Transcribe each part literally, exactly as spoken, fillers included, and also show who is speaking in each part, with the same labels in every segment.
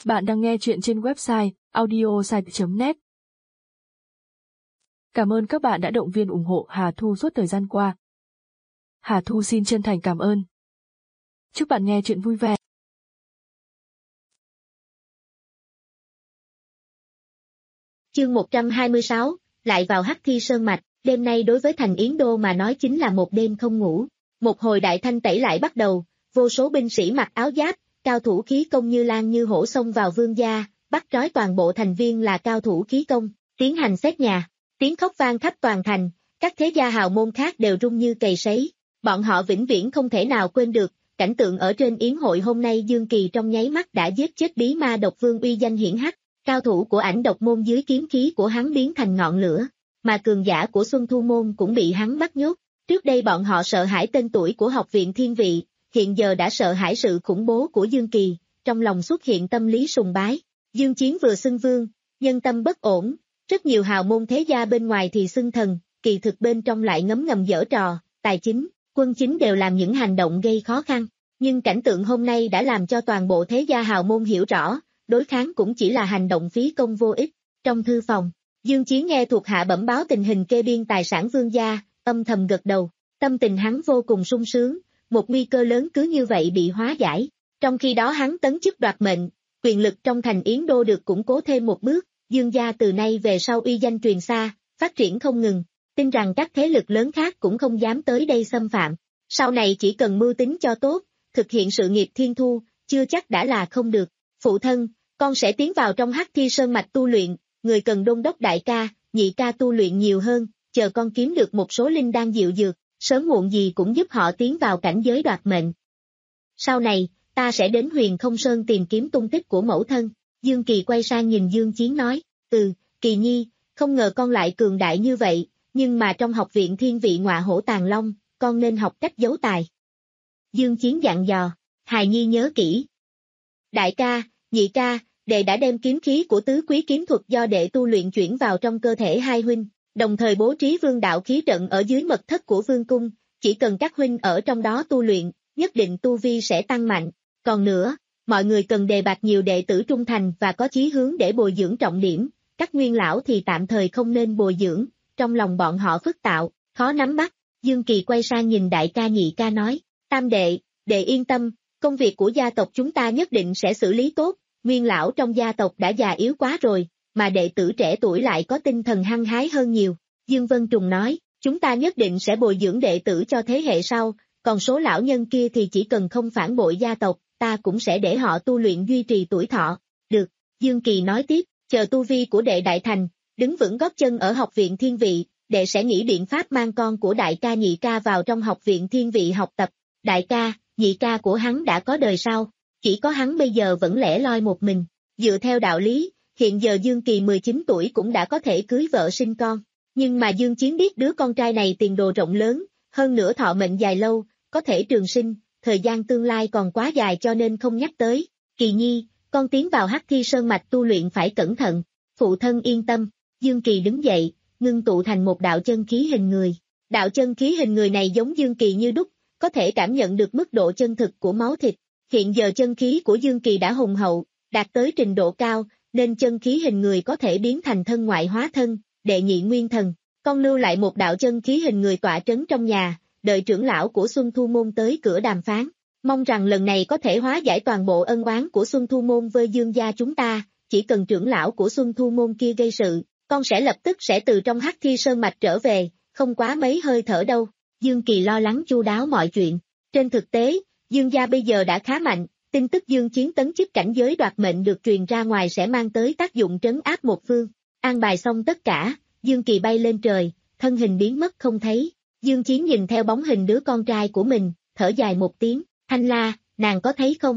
Speaker 1: Bạn đang nghe chuyện trên website audiosite chấm net. Cảm ơn các bạn đã động viên ủng hộ Hà Thu suốt thời gian qua. Hà Thu xin chân thành cảm ơn. Chúc bạn nghe chuyện vui vẻ.
Speaker 2: Chương một trăm hai mươi sáu, lại vào Hắc Thi Sơn Mạch. Đêm nay đối với thành Yến Đô mà nói chính là một đêm không ngủ. Một hồi đại thanh tẩy lại bắt đầu, vô số binh sĩ mặc áo giáp, cao thủ khí công như lan như hổ xông vào vương gia, bắt trói toàn bộ thành viên là cao thủ khí công, tiến hành xét nhà. Tiếng khóc vang khắp toàn thành, các thế gia hào môn khác đều rung như cầy sấy. Bọn họ vĩnh viễn không thể nào quên được, cảnh tượng ở trên yến hội hôm nay Dương Kỳ trong nháy mắt đã giết chết bí ma độc vương uy danh hiển hách. Cao thủ của ảnh độc môn dưới kiếm khí của hắn biến thành ngọn lửa, mà cường giả của Xuân Thu môn cũng bị hắn bắt nhốt. Trước đây bọn họ sợ hãi tên tuổi của học viện thiên vị, hiện giờ đã sợ hãi sự khủng bố của Dương Kỳ, trong lòng xuất hiện tâm lý sùng bái. Dương Chiến vừa xưng vương, nhân tâm bất ổn, rất nhiều hào môn thế gia bên ngoài thì xưng thần, kỳ thực bên trong lại ngấm ngầm giở trò, tài chính, quân chính đều làm những hành động gây khó khăn. Nhưng cảnh tượng hôm nay đã làm cho toàn bộ thế gia hào môn hiểu rõ, đối kháng cũng chỉ là hành động phí công vô ích. Trong thư phòng, Dương Chiến nghe thuộc hạ bẩm báo tình hình kê biên tài sản vương gia, âm thầm gật đầu, tâm tình hắn vô cùng sung sướng, một nguy cơ lớn cứ như vậy bị hóa giải. Trong khi đó hắn tấn chức đoạt mệnh, quyền lực trong thành Yến Đô được củng cố thêm một bước, Dương gia từ nay về sau uy danh truyền xa, phát triển không ngừng, tin rằng các thế lực lớn khác cũng không dám tới đây xâm phạm. Sau này chỉ cần mưu tính cho tốt, thực hiện sự nghiệp thiên thu, chưa chắc đã là không được. Phụ thân, con sẽ tiến vào trong Hắc Thi Sơn Mạch tu luyện, người cần đôn đốc đại ca, nhị ca tu luyện nhiều hơn, chờ con kiếm được một số linh đan diệu dược, sớm muộn gì cũng giúp họ tiến vào cảnh giới đoạt mệnh. Sau này, ta sẽ đến Huyền Không Sơn tìm kiếm tung tích của mẫu thân. Dương Kỳ quay sang nhìn Dương Chiến nói, ừ, Kỳ nhi, không ngờ con lại cường đại như vậy, nhưng mà trong học viện thiên vị ngọa hổ tàng long, con nên học cách giấu tài. Dương Chiến dặn dò, hài nhi nhớ kỹ. Đại ca, nhị ca, đệ đã đem kiếm khí của tứ quý kiếm thuật do đệ tu luyện chuyển vào trong cơ thể hai huynh, đồng thời bố trí vương đạo khí trận ở dưới mật thất của vương cung, chỉ cần các huynh ở trong đó tu luyện, nhất định tu vi sẽ tăng mạnh. Còn nữa, mọi người cần đề bạt nhiều đệ tử trung thành và có chí hướng để bồi dưỡng trọng điểm, các nguyên lão thì tạm thời không nên bồi dưỡng, trong lòng bọn họ phức tạo, khó nắm bắt. Dương Kỳ quay sang nhìn đại ca nhị ca nói, tam đệ, đệ yên tâm, công việc của gia tộc chúng ta nhất định sẽ xử lý tốt, nguyên lão trong gia tộc đã già yếu quá rồi, mà đệ tử trẻ tuổi lại có tinh thần hăng hái hơn nhiều. Dương Vân Trùng nói, chúng ta nhất định sẽ bồi dưỡng đệ tử cho thế hệ sau, còn số lão nhân kia thì chỉ cần không phản bội gia tộc, ta cũng sẽ để họ tu luyện duy trì tuổi thọ. Được, Dương Kỳ nói tiếp, chờ tu vi của đệ đại thành, đứng vững gót chân ở học viện thiên vị, đệ sẽ nghĩ biện pháp mang con của đại ca nhị ca vào trong học viện thiên vị học tập. Đại ca, nhị ca của hắn đã có đời sau, chỉ có hắn bây giờ vẫn lẻ loi một mình. Dựa theo đạo lý, hiện giờ Dương Kỳ mười chín tuổi cũng đã có thể cưới vợ sinh con. Nhưng mà Dương Chiến biết đứa con trai này tiền đồ rộng lớn, hơn nữa thọ mệnh dài lâu, có thể trường sinh, thời gian tương lai còn quá dài cho nên không nhắc tới. Kỳ nhi, con tiến vào Hắc Thi Sơn Mạch tu luyện phải cẩn thận. Phụ thân yên tâm. Dương Kỳ đứng dậy, ngưng tụ thành một đạo chân khí hình người. Đạo chân khí hình người này giống Dương Kỳ như đúc, có thể cảm nhận được mức độ chân thực của máu thịt. Hiện giờ chân khí của Dương Kỳ đã hùng hậu, đạt tới trình độ cao, nên chân khí hình người có thể biến thành thân ngoại hóa thân, đệ nhị nguyên thần. Con lưu lại một đạo chân khí hình người tọa trấn trong nhà, đợi trưởng lão của Xuân Thu môn tới cửa đàm phán. Mong rằng lần này có thể hóa giải toàn bộ ân oán của Xuân Thu môn với Dương gia chúng ta, chỉ cần trưởng lão của Xuân Thu môn kia gây sự, con sẽ lập tức sẽ từ trong Hắc Thi Sơn Mạch trở về, không quá mấy hơi thở đâu. Dương Kỳ lo lắng chu đáo mọi chuyện. Trên thực tế, Dương gia bây giờ đã khá mạnh, tin tức Dương Chiến tấn chức cảnh giới đoạt mệnh được truyền ra ngoài sẽ mang tới tác dụng trấn áp một phương. An bài xong tất cả, Dương Kỳ bay lên trời, thân hình biến mất không thấy. Dương Chiến nhìn theo bóng hình đứa con trai của mình, thở dài một tiếng, Thanh La, nàng có thấy không?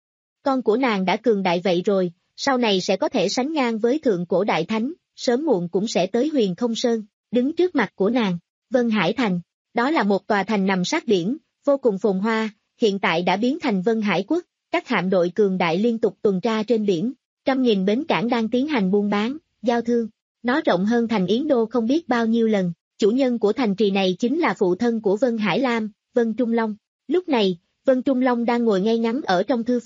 Speaker 2: Con của nàng đã cường đại vậy rồi, sau này sẽ có thể sánh ngang với thượng cổ đại thánh, sớm muộn cũng sẽ tới Huyền Không Sơn. Đứng trước mặt của nàng, Vân Hải Thành, đó là một tòa thành nằm sát biển, vô cùng phồn hoa, hiện tại đã biến thành Vân Hải Quốc, các hạm đội cường đại liên tục tuần tra trên biển, trăm nghìn bến cảng đang tiến hành buôn bán, giao thương, nó rộng hơn thành Yến Đô không biết bao nhiêu lần. Chủ nhân của thành trì này chính là phụ thân của Vân Hải Lam, Vân Trung Long. Lúc này, Vân Trung Long đang ngồi ngay ngắn ở trong thư phòng,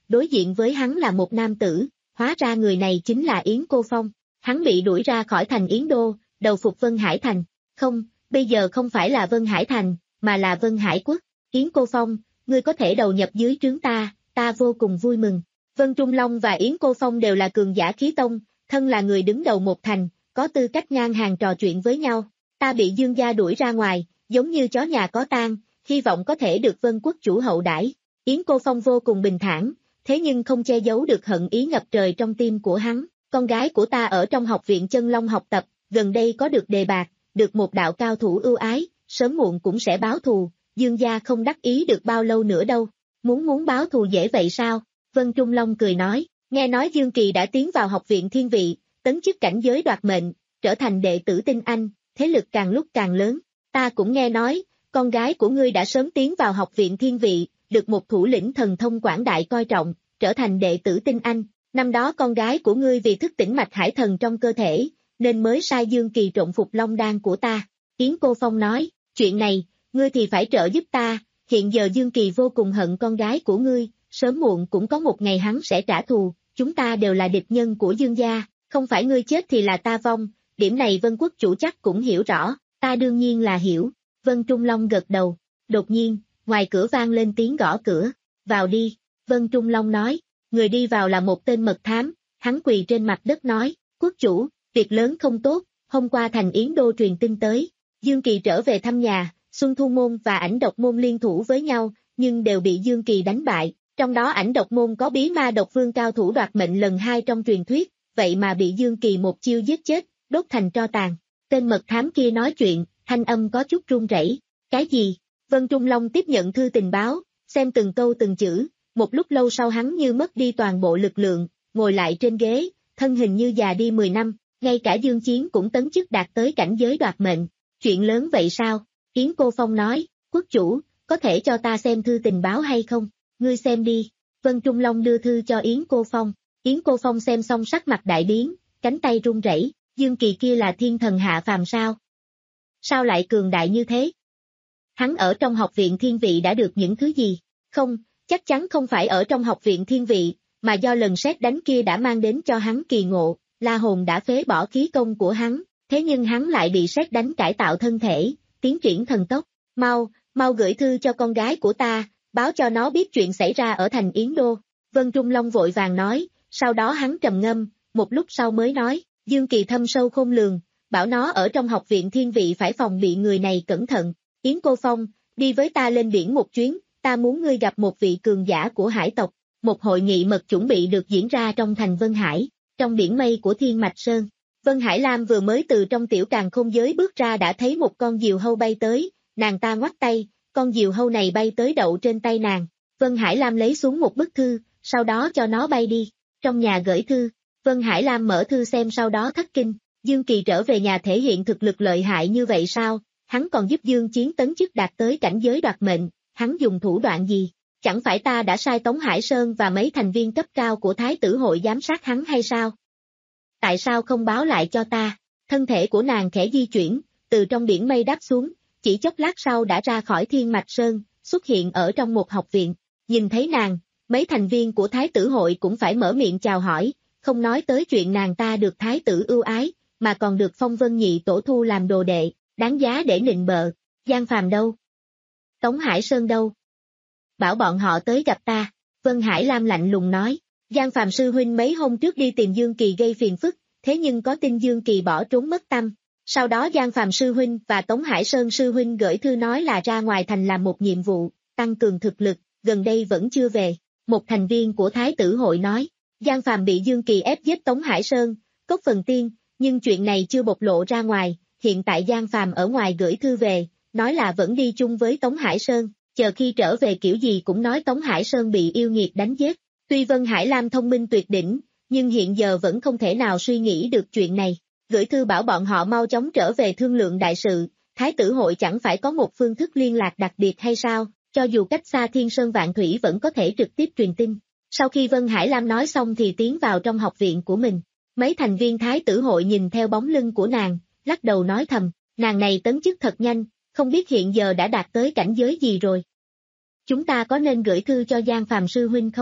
Speaker 2: đối diện với hắn là một nam tử, hóa ra người này chính là Yến Cô Phong. Hắn bị đuổi ra khỏi thành Yến Đô, đầu phục Vân Hải Thành. Không, bây giờ không phải là Vân Hải Thành, mà là Vân Hải Quốc. Yến Cô Phong, ngươi có thể đầu nhập dưới trướng ta, ta vô cùng vui mừng. Vân Trung Long và Yến Cô Phong đều là cường giả khí tông, thân là người đứng đầu một thành, có tư cách ngang hàng trò chuyện với nhau. Ta bị Dương gia đuổi ra ngoài, giống như chó nhà có tang, hy vọng có thể được Vân Quốc chủ hậu đãi. Yến Cô Phong vô cùng bình thản, thế nhưng không che giấu được hận ý ngập trời trong tim của hắn. Con gái của ta ở trong học viện Chân Long học tập, gần đây có được đề bạt, được một đạo cao thủ ưu ái, sớm muộn cũng sẽ báo thù, Dương gia không đắc ý được bao lâu nữa đâu. Muốn muốn báo thù dễ vậy sao? Vân Trung Long cười nói, nghe nói Dương Kỳ đã tiến vào học viện thiên vị, tấn chức cảnh giới đoạt mệnh, trở thành đệ tử tinh anh, thế lực càng lúc càng lớn. Ta cũng nghe nói, con gái của ngươi đã sớm tiến vào học viện thiên vị, được một thủ lĩnh thần thông quảng đại coi trọng, trở thành đệ tử tinh anh. Năm đó con gái của ngươi vì thức tỉnh mạch hải thần trong cơ thể, nên mới sai Dương Kỳ trộn phục long đan của ta. Yến Cô Phong nói, chuyện này, ngươi thì phải trợ giúp ta, hiện giờ Dương Kỳ vô cùng hận con gái của ngươi, sớm muộn cũng có một ngày hắn sẽ trả thù, chúng ta đều là địch nhân của Dương gia, không phải ngươi chết thì là ta vong, điểm này Vân Quốc chủ chắc cũng hiểu rõ, ta đương nhiên là hiểu. Vân Trung Long gật đầu, đột nhiên, ngoài cửa vang lên tiếng gõ cửa, vào đi, Vân Trung Long nói, người đi vào là một tên mật thám, hắn quỳ trên mặt đất nói, quốc chủ, việc lớn không tốt, hôm qua thành Yến Đô truyền tin tới, Dương Kỳ trở về thăm nhà, Xuân Thu Môn và Ảnh Độc Môn liên thủ với nhau, nhưng đều bị Dương Kỳ đánh bại, trong đó Ảnh Độc Môn có bí ma độc vương cao thủ đoạt mệnh lần hai trong truyền thuyết, vậy mà bị Dương Kỳ một chiêu giết chết, đốt thành tro tàn. Tên mật thám kia nói chuyện, thanh âm có chút run rẩy. Cái gì? Vân Trung Long tiếp nhận thư tình báo, xem từng câu từng chữ, một lúc lâu sau hắn như mất đi toàn bộ lực lượng, ngồi lại trên ghế, thân hình như già đi mười năm, ngay cả Dương Chiến cũng tấn chức đạt tới cảnh giới đoạt mệnh. Chuyện lớn vậy sao? Yến Cô Phong nói, quốc chủ, có thể cho ta xem thư tình báo hay không? Ngươi xem đi. Vân Trung Long đưa thư cho Yến Cô Phong. Yến Cô Phong xem xong sắc mặt đại biến, cánh tay run rẩy. Dương Kỳ kia là thiên thần hạ phàm sao? Sao lại cường đại như thế? Hắn ở trong học viện thiên vị đã được những thứ gì? Không, chắc chắn không phải ở trong học viện thiên vị, mà do lần sét đánh kia đã mang đến cho hắn kỳ ngộ, La Hồn đã phế bỏ khí công của hắn, thế nhưng hắn lại bị sét đánh cải tạo thân thể, tiến triển thần tốc. Mau, mau gửi thư cho con gái của ta, báo cho nó biết chuyện xảy ra ở thành Yến Đô. Vân Trung Long vội vàng nói, sau đó hắn trầm ngâm, một lúc sau mới nói, Dương Kỳ thâm sâu khôn lường, bảo nó ở trong học viện thiên vị phải phòng bị người này cẩn thận. Yến Cô Phong, đi với ta lên biển một chuyến, ta muốn ngươi gặp một vị cường giả của hải tộc. Một hội nghị mật chuẩn bị được diễn ra trong thành Vân Hải, trong biển mây của Thiên Mạch Sơn. Vân Hải Lam vừa mới từ trong tiểu càn khôn giới bước ra đã thấy một con diều hâu bay tới, nàng ta ngoắt tay, con diều hâu này bay tới đậu trên tay nàng. Vân Hải Lam lấy xuống một bức thư, sau đó cho nó bay đi. Trong nhà gửi thư, Vân Hải Lam mở thư xem sau đó thất kinh, Dương Kỳ trở về nhà thể hiện thực lực lợi hại như vậy sao? Hắn còn giúp Dương Chiến tấn chức đạt tới cảnh giới đoạt mệnh, hắn dùng thủ đoạn gì? Chẳng phải ta đã sai Tống Hải Sơn và mấy thành viên cấp cao của Thái tử hội giám sát hắn hay sao? Tại sao không báo lại cho ta? Thân thể của nàng khẽ di chuyển, từ trong biển mây đáp xuống, chỉ chốc lát sau đã ra khỏi Thiên Mạch Sơn, xuất hiện ở trong một học viện. Nhìn thấy nàng, mấy thành viên của Thái tử hội cũng phải mở miệng chào hỏi, không nói tới chuyện nàng ta được Thái tử ưu ái, mà còn được Phong Vân Nhị tổ thu làm đồ đệ, đáng giá để nịnh bợ. Giang Phàm đâu? Tống Hải Sơn đâu? Bảo bọn họ tới gặp ta. Vân Hải Lam lạnh lùng nói, Giang Phàm sư huynh mấy hôm trước đi tìm Dương Kỳ gây phiền phức, thế nhưng có tin Dương Kỳ bỏ trốn mất tăm. Sau đó Giang Phàm sư huynh và Tống Hải Sơn sư huynh gửi thư nói là ra ngoài thành làm một nhiệm vụ, tăng cường thực lực, gần đây vẫn chưa về. Một thành viên của Thái tử hội nói, Giang Phàm bị Dương Kỳ ép giết Tống Hải Sơn, Cốc Phần Tiên, nhưng chuyện này chưa bộc lộ ra ngoài, hiện tại Giang Phàm ở ngoài gửi thư về, nói là vẫn đi chung với Tống Hải Sơn, chờ khi trở về kiểu gì cũng nói Tống Hải Sơn bị yêu nghiệt đánh giết. Tuy Vân Hải Lam thông minh tuyệt đỉnh, nhưng hiện giờ vẫn không thể nào suy nghĩ được chuyện này. Gửi thư bảo bọn họ mau chóng trở về thương lượng đại sự, Thái tử hội chẳng phải có một phương thức liên lạc đặc biệt hay sao, cho dù cách xa thiên sơn vạn thủy vẫn có thể trực tiếp truyền tin. Sau khi Vân Hải Lam nói xong thì tiến vào trong học viện của mình. Mấy thành viên Thái tử hội nhìn theo bóng lưng của nàng, lắc đầu nói thầm, nàng này tấn chức thật nhanh, không biết hiện giờ đã đạt tới cảnh giới gì rồi. Chúng ta có nên gửi thư cho Giang Phàm sư huynh không?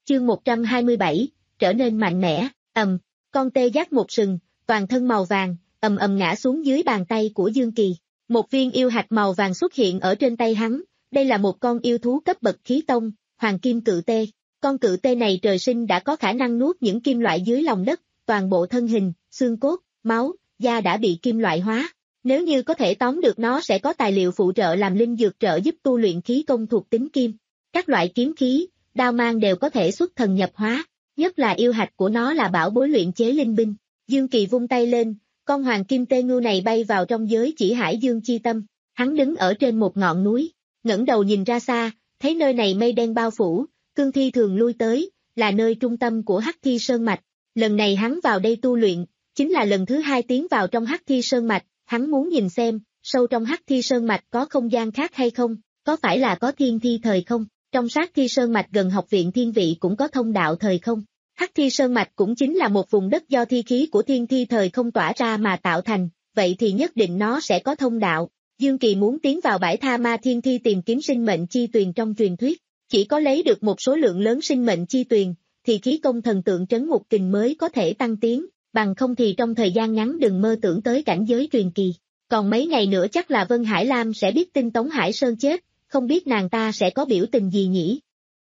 Speaker 2: Chương một trăm hai mươi bảy, trở nên mạnh mẽ, ầm, con tê giác một sừng, toàn thân màu vàng, ầm ầm ngã xuống dưới bàn tay của Dương Kỳ. Một viên yêu hạch màu vàng xuất hiện ở trên tay hắn, đây là một con yêu thú cấp bậc khí tông, hoàng kim cự tê. Con cự tê này trời sinh đã có khả năng nuốt những kim loại dưới lòng đất, toàn bộ thân hình, xương cốt, máu, da đã bị kim loại hóa. Nếu như có thể tóm được nó sẽ có tài liệu phụ trợ làm linh dược trợ giúp tu luyện khí công thuộc tính kim. Các loại kiếm khí, đao mang đều có thể xuất thần nhập hóa, nhất là yêu hạch của nó là bảo bối luyện chế linh binh. Dương Kỳ vung tay lên, con hoàng kim tê ngưu này bay vào trong giới chỉ hải dương chi tâm. Hắn đứng ở trên một ngọn núi, ngẩng đầu nhìn ra xa, thấy nơi này mây đen bao phủ, cương thi thường lui tới, là nơi trung tâm của Hắc Thi Sơn Mạch. Lần này hắn vào đây tu luyện, chính là lần thứ hai tiến vào trong Hắc Thi Sơn Mạch, hắn muốn nhìn xem, sâu trong Hắc Thi Sơn Mạch có không gian khác hay không, có phải là có thiên thi thời không, trong Sát Thi Sơn Mạch gần học viện thiên vị cũng có thông đạo thời không. Hắc Thi Sơn Mạch cũng chính là một vùng đất do thi khí của thiên thi thời không tỏa ra mà tạo thành, vậy thì nhất định nó sẽ có thông đạo. Dương Kỳ muốn tiến vào bãi tha ma thiên thi tìm kiếm sinh mệnh chi tuyền trong truyền thuyết, chỉ có lấy được một số lượng lớn sinh mệnh chi tuyền, thì khí công thần tượng trấn ngục kình mới có thể tăng tiến, bằng không thì trong thời gian ngắn đừng mơ tưởng tới cảnh giới truyền kỳ. Còn mấy ngày nữa chắc là Vân Hải Lam sẽ biết tin Tống Hải Sơn chết, không biết nàng ta sẽ có biểu tình gì nhỉ?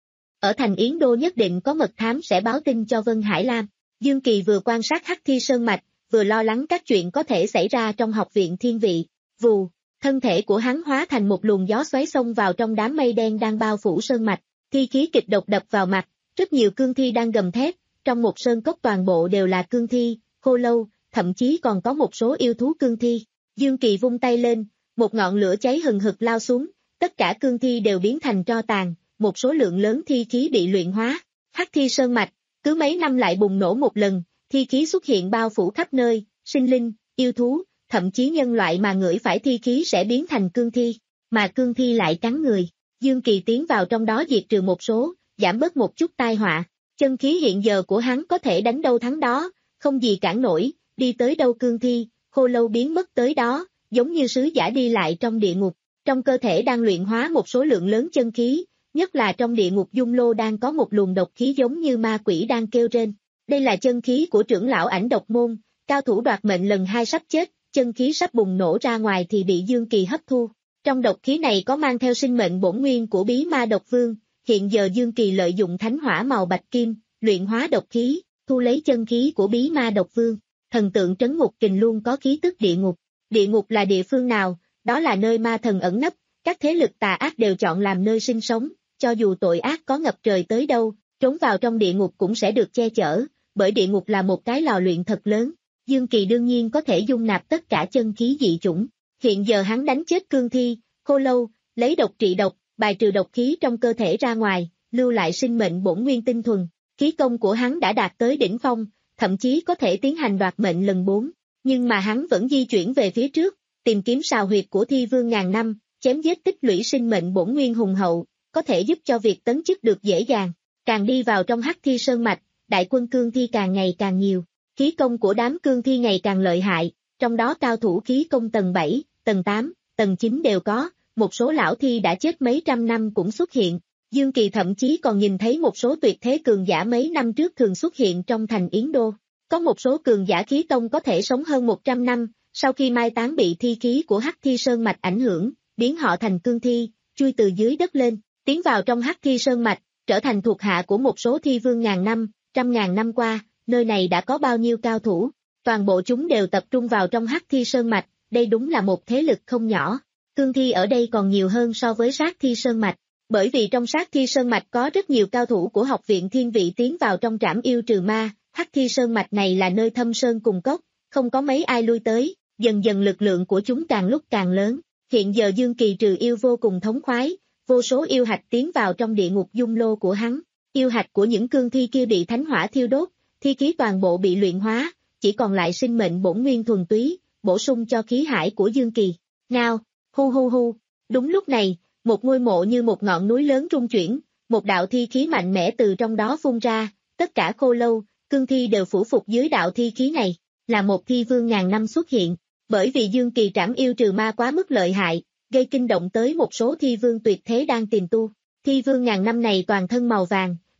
Speaker 2: Ở thành Yến Đô nhất định có mật thám sẽ báo tin cho Vân Hải Lam. Dương Kỳ vừa quan sát Hắc Thi Sơn Mạch, vừa lo lắng các chuyện có thể xảy ra trong học viện thiên vị. Vù, thân thể của hắn hóa thành một luồng gió xoáy xông vào trong đám mây đen đang bao phủ sơn mạch, thi khí kịch độc đập vào mặt, rất nhiều cương thi đang gầm thét, trong một sơn cốc toàn bộ đều là cương thi, khô lâu, thậm chí còn có một số yêu thú cương thi. Dương Kỳ vung tay lên, một ngọn lửa cháy hừng hực lao xuống, tất cả cương thi đều biến thành tro tàn, một số lượng lớn thi khí bị luyện hóa. Hắc Thi Sơn Mạch, cứ mấy năm lại bùng nổ một lần, thi khí xuất hiện bao phủ khắp nơi, sinh linh, yêu thú, thậm chí nhân loại mà ngửi phải thi khí sẽ biến thành cương thi, mà cương thi lại cắn người. Dương Kỳ tiến vào trong đó diệt trừ một số, giảm bớt một chút tai họa. Chân khí hiện giờ của hắn có thể đánh đâu thắng đó, không gì cản nổi, đi tới đâu cương thi, khô lâu biến mất tới đó, giống như sứ giả đi lại trong địa ngục. Trong cơ thể đang luyện hóa một số lượng lớn chân khí, nhất là trong địa ngục dung lô đang có một luồng độc khí giống như ma quỷ đang kêu rên. Đây là chân khí của trưởng lão Ảnh Độc Môn, cao thủ đoạt mệnh lần hai sắp chết, chân khí sắp bùng nổ ra ngoài thì bị Dương Kỳ hấp thu. Trong độc khí này có mang theo sinh mệnh bổn nguyên của bí ma độc vương, hiện giờ Dương Kỳ lợi dụng thánh hỏa màu bạch kim, luyện hóa độc khí, thu lấy chân khí của bí ma độc vương. Thần tượng trấn ngục kình luôn có khí tức địa ngục. Địa ngục là địa phương nào? Đó là nơi ma thần ẩn nấp, các thế lực tà ác đều chọn làm nơi sinh sống, cho dù tội ác có ngập trời tới đâu, trốn vào trong địa ngục cũng sẽ được che chở, bởi địa ngục là một cái lò luyện thật lớn. Dương Kỳ đương nhiên có thể dung nạp tất cả chân khí dị chủng, hiện giờ hắn đánh chết cương thi, khô lâu, lấy độc trị độc, bài trừ độc khí trong cơ thể ra ngoài, lưu lại sinh mệnh bổn nguyên tinh thuần, khí công của hắn đã đạt tới đỉnh phong, thậm chí có thể tiến hành đoạt mệnh lần bốn, nhưng mà hắn vẫn di chuyển về phía trước, tìm kiếm sào huyệt của thi vương ngàn năm, chém giết tích lũy sinh mệnh bổn nguyên hùng hậu, có thể giúp cho việc tấn chức được dễ dàng. Càng đi vào trong Hắc Thi Sơn Mạch, đại quân cương thi càng ngày càng nhiều, khí công của đám cương thi ngày càng lợi hại, trong đó cao thủ khí công tầng bảy, tầng tám, tầng chín đều có, một số lão thi đã chết mấy trăm năm cũng xuất hiện. Dương Kỳ thậm chí còn nhìn thấy một số tuyệt thế cường giả mấy năm trước thường xuất hiện trong thành Yến Đô. Có một số cường giả khí tông có thể sống hơn một trăm năm, sau khi mai táng bị thi khí của Hắc Thi Sơn Mạch ảnh hưởng, biến họ thành cương thi, chui từ dưới đất lên, tiến vào trong Hắc Thi Sơn Mạch, trở thành thuộc hạ của một số thi vương ngàn năm, trăm ngàn năm qua, nơi này đã có bao nhiêu cao thủ, toàn bộ chúng đều tập trung vào trong Hắc Thi Sơn Mạch, đây đúng là một thế lực không nhỏ. Cương thi ở đây còn nhiều hơn so với Sát Thi Sơn Mạch, bởi vì trong Sát Thi Sơn Mạch có rất nhiều cao thủ của học viện thiên vị tiến vào trong trảm yêu trừ ma. Hắc Thi Sơn Mạch này là nơi thâm sơn cùng cốc, không có mấy ai lui tới, dần dần lực lượng của chúng càng lúc càng lớn. Hiện giờ Dương Kỳ trừ yêu vô cùng thống khoái, vô số yêu hạch tiến vào trong địa ngục dung lô của hắn. Yêu hạch của những cương thi kia bị thánh hỏa thiêu đốt, thi khí toàn bộ bị luyện hóa, chỉ còn lại sinh mệnh bổn nguyên thuần túy, bổ sung cho khí hải của Dương Kỳ. Ngao, hu hu hu, đúng lúc này, một ngôi mộ như một ngọn núi lớn rung chuyển, một đạo thi khí mạnh mẽ từ trong đó phun ra, tất cả khô lâu, cương thi đều phủ phục dưới đạo thi khí này, là một thi vương ngàn năm xuất hiện, bởi vì Dương Kỳ trảm yêu trừ ma quá mức lợi hại, gây kinh động tới một số thi vương tuyệt thế đang tìm tu. Thi vương ngàn năm này toàn thân màu vàng,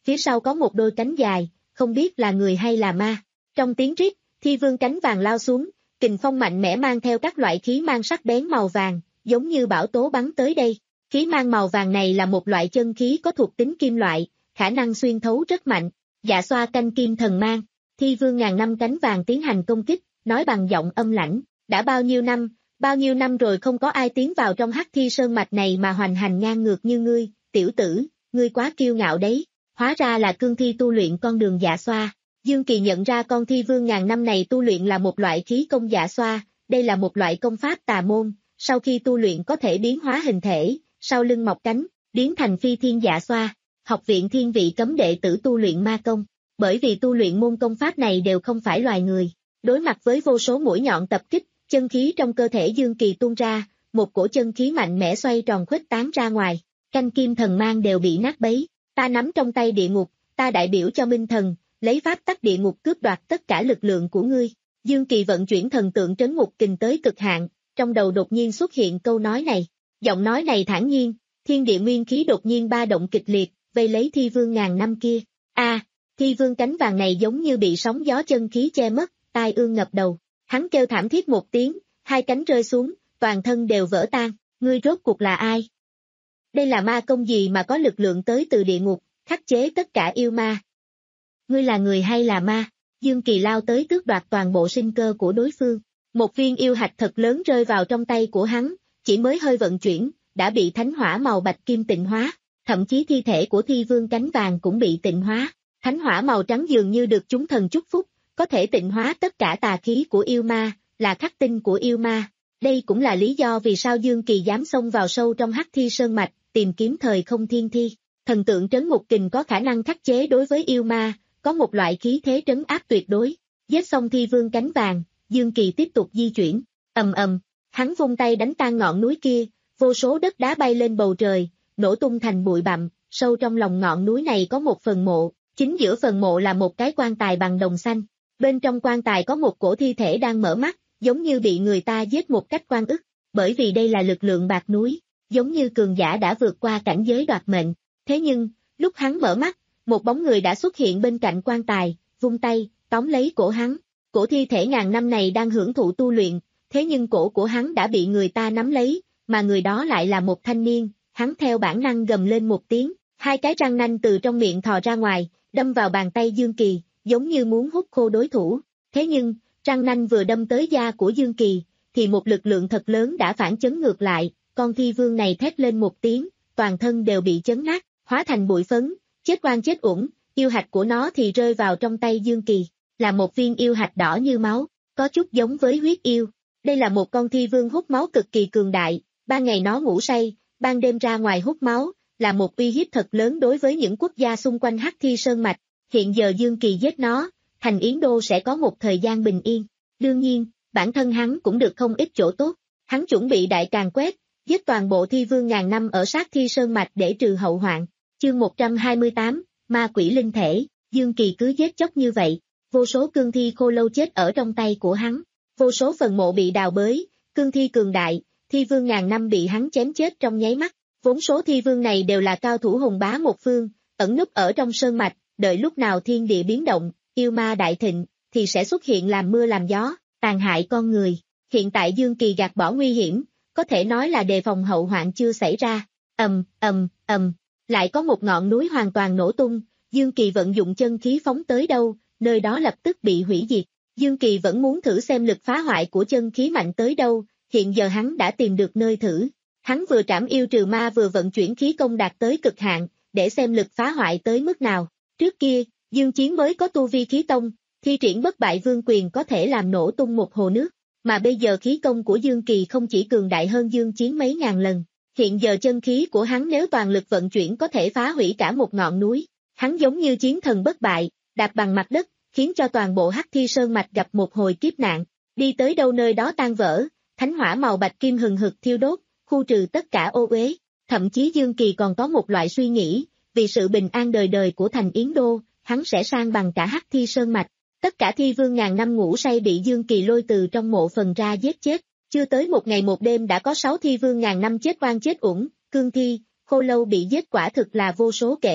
Speaker 2: phía sau có một đôi cánh dài, không biết là người hay là ma. Trong tiếng rít, thi vương cánh vàng lao xuống, kình phong mạnh mẽ mang theo các loại khí mang sắc bén màu vàng, giống như bão tố bắn tới đây. Khí mang màu vàng này là một loại chân khí có thuộc tính kim loại, khả năng xuyên thấu rất mạnh. Dạ xoa canh kim thần mang, thi vương ngàn năm cánh vàng tiến hành công kích, nói bằng giọng âm lãnh, đã bao nhiêu năm, bao nhiêu năm rồi không có ai tiến vào trong hắc thi sơn mạch này mà hoành hành ngang ngược như ngươi, tiểu tử, ngươi quá kiêu ngạo đấy. Hóa ra là cương thi tu luyện con đường dạ xoa. Dương Kỳ nhận ra con thi vương ngàn năm này tu luyện là một loại khí công dạ xoa, đây là một loại công pháp tà môn, sau khi tu luyện có thể biến hóa hình thể, sau lưng mọc cánh, biến thành phi thiên dạ xoa. Học viện thiên vị cấm đệ tử tu luyện ma công, bởi vì tu luyện môn công pháp này đều không phải loài người. Đối mặt với vô số mũi nhọn tập kích, chân khí trong cơ thể Dương Kỳ tuôn ra, một cổ chân khí mạnh mẽ xoay tròn khuếch tán ra ngoài, canh kim thần mang đều bị nát bấy. Ta nắm trong tay địa ngục, ta đại biểu cho Minh Thần, lấy pháp tắc địa ngục cướp đoạt tất cả lực lượng của ngươi. Dương Kỳ vận chuyển thần tượng trấn ngục kình tới cực hạn, trong đầu đột nhiên xuất hiện câu nói này. Giọng nói này thản nhiên, thiên địa nguyên khí đột nhiên ba động kịch liệt, vây lấy thi vương ngàn năm kia. A, à, thi vương cánh vàng này giống như bị sóng gió chân khí che mất, tai ương ngập đầu. Hắn kêu thảm thiết một tiếng, hai cánh rơi xuống, toàn thân đều vỡ tan. Ngươi rốt cuộc là ai? Đây là ma công gì mà có lực lượng tới từ địa ngục, khắc chế tất cả yêu ma? Ngươi là người hay là ma? Dương Kỳ lao tới tước đoạt toàn bộ sinh cơ của đối phương. Một viên yêu hạch thật lớn rơi vào trong tay của hắn, chỉ mới hơi vận chuyển, đã bị thánh hỏa màu bạch kim tịnh hóa, thậm chí thi thể của thi vương cánh vàng cũng bị tịnh hóa. Thánh hỏa màu trắng dường như được chúng thần chúc phúc, có thể tịnh hóa tất cả tà khí của yêu ma, là khắc tinh của yêu ma. Đây cũng là lý do vì sao Dương Kỳ dám xông vào sâu trong hắc thi sơn mạch, tìm kiếm thời không thiên thi. Thần tượng trấn ngục kình có khả năng khắc chế đối với yêu ma, có một loại khí thế trấn áp tuyệt đối. Giết xong thi vương cánh vàng, Dương Kỳ tiếp tục di chuyển. Ầm ầm, hắn vung tay đánh tan ngọn núi kia, vô số đất đá bay lên bầu trời, nổ tung thành bụi bặm. Sâu trong lòng ngọn núi này có một phần mộ, chính giữa phần mộ là một cái quan tài bằng đồng xanh. Bên trong quan tài có một cổ thi thể đang mở mắt, giống như bị người ta giết một cách oan ức. Bởi vì đây là lực lượng bạc núi, giống như cường giả đã vượt qua cảnh giới đoạt mệnh. Thế nhưng, lúc hắn mở mắt, một bóng người đã xuất hiện bên cạnh quan tài, vung tay, tóm lấy cổ hắn. Cổ thi thể ngàn năm này đang hưởng thụ tu luyện, thế nhưng cổ của hắn đã bị người ta nắm lấy, mà người đó lại là một thanh niên. Hắn theo bản năng gầm lên một tiếng, hai cái răng nanh từ trong miệng thò ra ngoài, đâm vào bàn tay Dương Kỳ, giống như muốn hút khô đối thủ. Thế nhưng, răng nanh vừa đâm tới da của Dương Kỳ, thì một lực lượng thật lớn đã phản chấn ngược lại, con thi vương này thét lên một tiếng, toàn thân đều bị chấn nát, hóa thành bụi phấn, chết oan chết uổng. Yêu hạch của nó thì rơi vào trong tay Dương Kỳ, là một viên yêu hạch đỏ như máu, có chút giống với huyết yêu. Đây là một con thi vương hút máu cực kỳ cường đại, ban ngày nó ngủ say, ban đêm ra ngoài hút máu, là một uy hiếp thật lớn đối với những quốc gia xung quanh hắc thi sơn mạch. Hiện giờ Dương Kỳ giết nó, thành Yến Đô sẽ có một thời gian bình yên. Đương nhiên, bản thân hắn cũng được không ít chỗ tốt. Hắn chuẩn bị đại càn quét, giết toàn bộ thi vương ngàn năm ở sát thi sơn mạch để trừ hậu hoạn. Chương một trăm hai mươi tám, ma quỷ linh thể. Dương Kỳ cứ giết chóc như vậy, vô số cương thi khô lâu chết ở trong tay của hắn, vô số phần mộ bị đào bới, cương thi cường đại, thi vương ngàn năm bị hắn chém chết trong nháy mắt. Vốn số thi vương này đều là cao thủ hùng bá một phương, ẩn núp ở trong sơn mạch, đợi lúc nào thiên địa biến động, yêu ma đại thịnh, thì sẽ xuất hiện làm mưa làm gió, tàn hại con người. Hiện tại Dương Kỳ gạt bỏ nguy hiểm, có thể nói là đề phòng hậu hoạn chưa xảy ra. Ầm, ầm, ầm, lại có một ngọn núi hoàn toàn nổ tung, Dương Kỳ vận dụng chân khí phóng tới đâu, nơi đó lập tức bị hủy diệt. Dương Kỳ vẫn muốn thử xem lực phá hoại của chân khí mạnh tới đâu, hiện giờ hắn đã tìm được nơi thử. Hắn vừa trảm yêu trừ ma vừa vận chuyển khí công đạt tới cực hạn, để xem lực phá hoại tới mức nào. Trước kia, Dương Chiến mới có tu vi khí tông, thi triển bất bại vương quyền có thể làm nổ tung một hồ nước, mà bây giờ khí công của Dương Kỳ không chỉ cường đại hơn Dương Chiến mấy ngàn lần. Hiện giờ chân khí của hắn nếu toàn lực vận chuyển có thể phá hủy cả một ngọn núi. Hắn giống như chiến thần bất bại, đạp bằng mặt đất, khiến cho toàn bộ hắc thi sơn mạch gặp một hồi kiếp nạn. Đi tới đâu nơi đó tan vỡ, thánh hỏa màu bạch kim hừng hực thiêu đốt, khu trừ tất cả ô uế. Thậm chí Dương Kỳ còn có một loại suy nghĩ, vì sự bình an đời đời của thành Yến Đô, hắn sẽ san bằng cả hắc thi sơn mạch. Tất cả thi vương ngàn năm ngủ say bị Dương Kỳ lôi từ trong mộ phần ra giết chết. Chưa tới một ngày một đêm đã có sáu thi vương ngàn năm chết oan chết uổng, cương thi, khô lâu bị giết quả thực là vô số kể.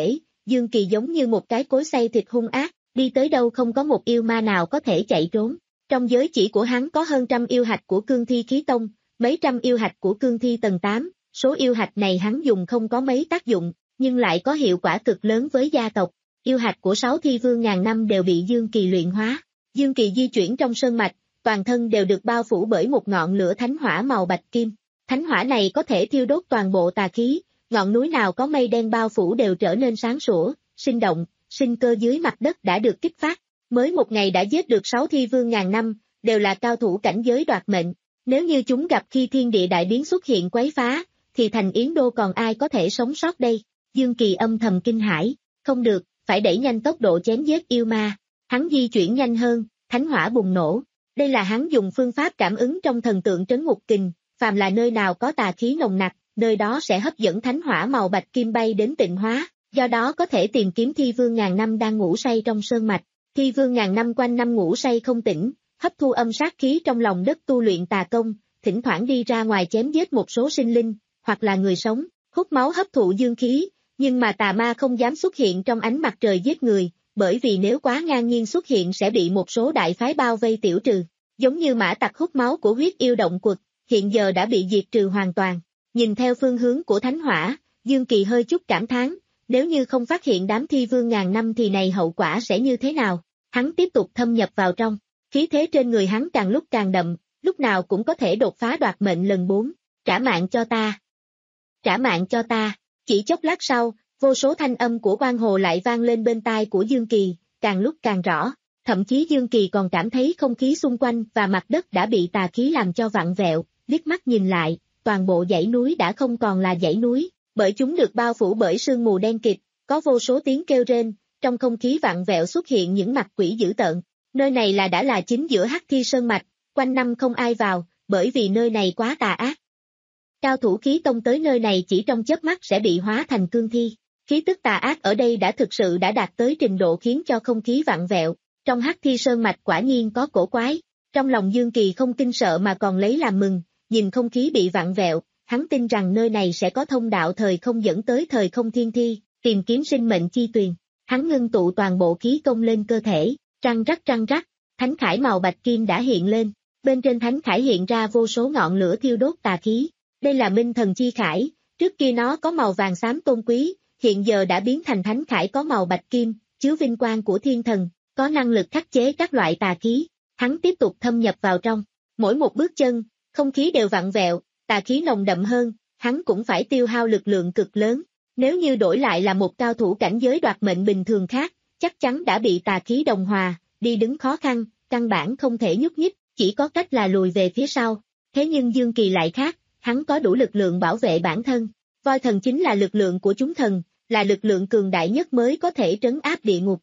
Speaker 2: Dương Kỳ giống như một cái cối xay thịt hung ác, đi tới đâu không có một yêu ma nào có thể chạy trốn. Trong giới chỉ của hắn có hơn trăm yêu hạch của cương thi khí tông, mấy trăm yêu hạch của cương thi tầng tám, số yêu hạch này hắn dùng không có mấy tác dụng, nhưng lại có hiệu quả cực lớn với gia tộc. Yêu hạch của sáu thi vương ngàn năm đều bị Dương Kỳ luyện hóa. Dương Kỳ di chuyển trong sơn mạch, toàn thân đều được bao phủ bởi một ngọn lửa thánh hỏa màu bạch kim. Thánh hỏa này có thể thiêu đốt toàn bộ tà khí, ngọn núi nào có mây đen bao phủ đều trở nên sáng sủa, sinh động, sinh cơ dưới mặt đất đã được kích phát. Mới một ngày đã giết được sáu thi vương ngàn năm, đều là cao thủ cảnh giới đoạt mệnh. Nếu như chúng gặp khi thiên địa đại biến xuất hiện quấy phá, thì thành Yến Đô còn ai có thể sống sót đây? Dương Kỳ âm thầm kinh hãi, không được, phải đẩy nhanh tốc độ chém giết yêu ma. Hắn di chuyển nhanh hơn, thánh hỏa bùng nổ. Đây là hắn dùng phương pháp cảm ứng trong thần tượng trấn ngục kình, phàm là nơi nào có tà khí nồng nặc, nơi đó sẽ hấp dẫn thánh hỏa màu bạch kim bay đến tịnh hóa, do đó có thể tìm kiếm thi vương ngàn năm đang ngủ say trong sơn mạch. Thi vương ngàn năm quanh năm ngủ say không tỉnh, hấp thu âm sát khí trong lòng đất tu luyện tà công, thỉnh thoảng đi ra ngoài chém giết một số sinh linh, hoặc là người sống, hút máu hấp thụ dương khí, nhưng mà tà ma không dám xuất hiện trong ánh mặt trời giết người, bởi vì nếu quá ngang nhiên xuất hiện sẽ bị một số đại phái bao vây tiểu trừ, giống như mã tặc hút máu của huyết yêu động quật, hiện giờ đã bị diệt trừ hoàn toàn. Nhìn theo phương hướng của thánh hỏa, Dương Kỳ hơi chút cảm thán, nếu như không phát hiện đám thi vương ngàn năm thì này hậu quả sẽ như thế nào? Hắn tiếp tục thâm nhập vào trong, khí thế trên người hắn càng lúc càng đậm, lúc nào cũng có thể đột phá đoạt mệnh lần bốn, trả mạng cho ta. Trả mạng cho ta, chỉ chốc lát sau, vô số thanh âm của oan hồ lại vang lên bên tai của Dương Kỳ, càng lúc càng rõ, thậm chí Dương Kỳ còn cảm thấy không khí xung quanh và mặt đất đã bị tà khí làm cho vặn vẹo, liếc mắt nhìn lại, toàn bộ dãy núi đã không còn là dãy núi, bởi chúng được bao phủ bởi sương mù đen kịt, có vô số tiếng kêu rên, trong không khí vặn vẹo xuất hiện những mặt quỷ dữ tợn. Nơi này là đã là chính giữa Hắc Thi Sơn Mạch, quanh năm không ai vào, bởi vì nơi này quá tà ác. Cao thủ khí tông tới nơi này chỉ trong chớp mắt sẽ bị hóa thành cương thi. Khí tức tà ác ở đây đã thực sự đã đạt tới trình độ khiến cho không khí vặn vẹo. Trong Hắc Thi Sơn Mạch quả nhiên có cổ quái. Trong lòng Dương Kỳ không kinh sợ mà còn lấy làm mừng, nhìn không khí bị vặn vẹo, hắn tin rằng nơi này sẽ có thông đạo thời không dẫn tới thời không thiên thi, tìm kiếm sinh mệnh chi tuyền. Hắn ngưng tụ toàn bộ khí công lên cơ thể, trăng rắc trăng rắc, thánh khải màu bạch kim đã hiện lên, bên trên thánh khải hiện ra vô số ngọn lửa thiêu đốt tà khí. Đây là minh thần chi khải, trước kia nó có màu vàng xám tôn quý, hiện giờ đã biến thành thánh khải có màu bạch kim, chứa vinh quang của thiên thần, có năng lực khắc chế các loại tà khí. Hắn tiếp tục thâm nhập vào trong, mỗi một bước chân, không khí đều vặn vẹo, tà khí nồng đậm hơn, hắn cũng phải tiêu hao lực lượng cực lớn. Nếu như đổi lại là một cao thủ cảnh giới đoạt mệnh bình thường khác, chắc chắn đã bị tà khí đồng hòa, đi đứng khó khăn, căn bản không thể nhúc nhích, chỉ có cách là lùi về phía sau. Thế nhưng Dương Kỳ lại khác, hắn có đủ lực lượng bảo vệ bản thân. Voi thần chính là lực lượng của chúng thần, là lực lượng cường đại nhất mới có thể trấn áp địa ngục.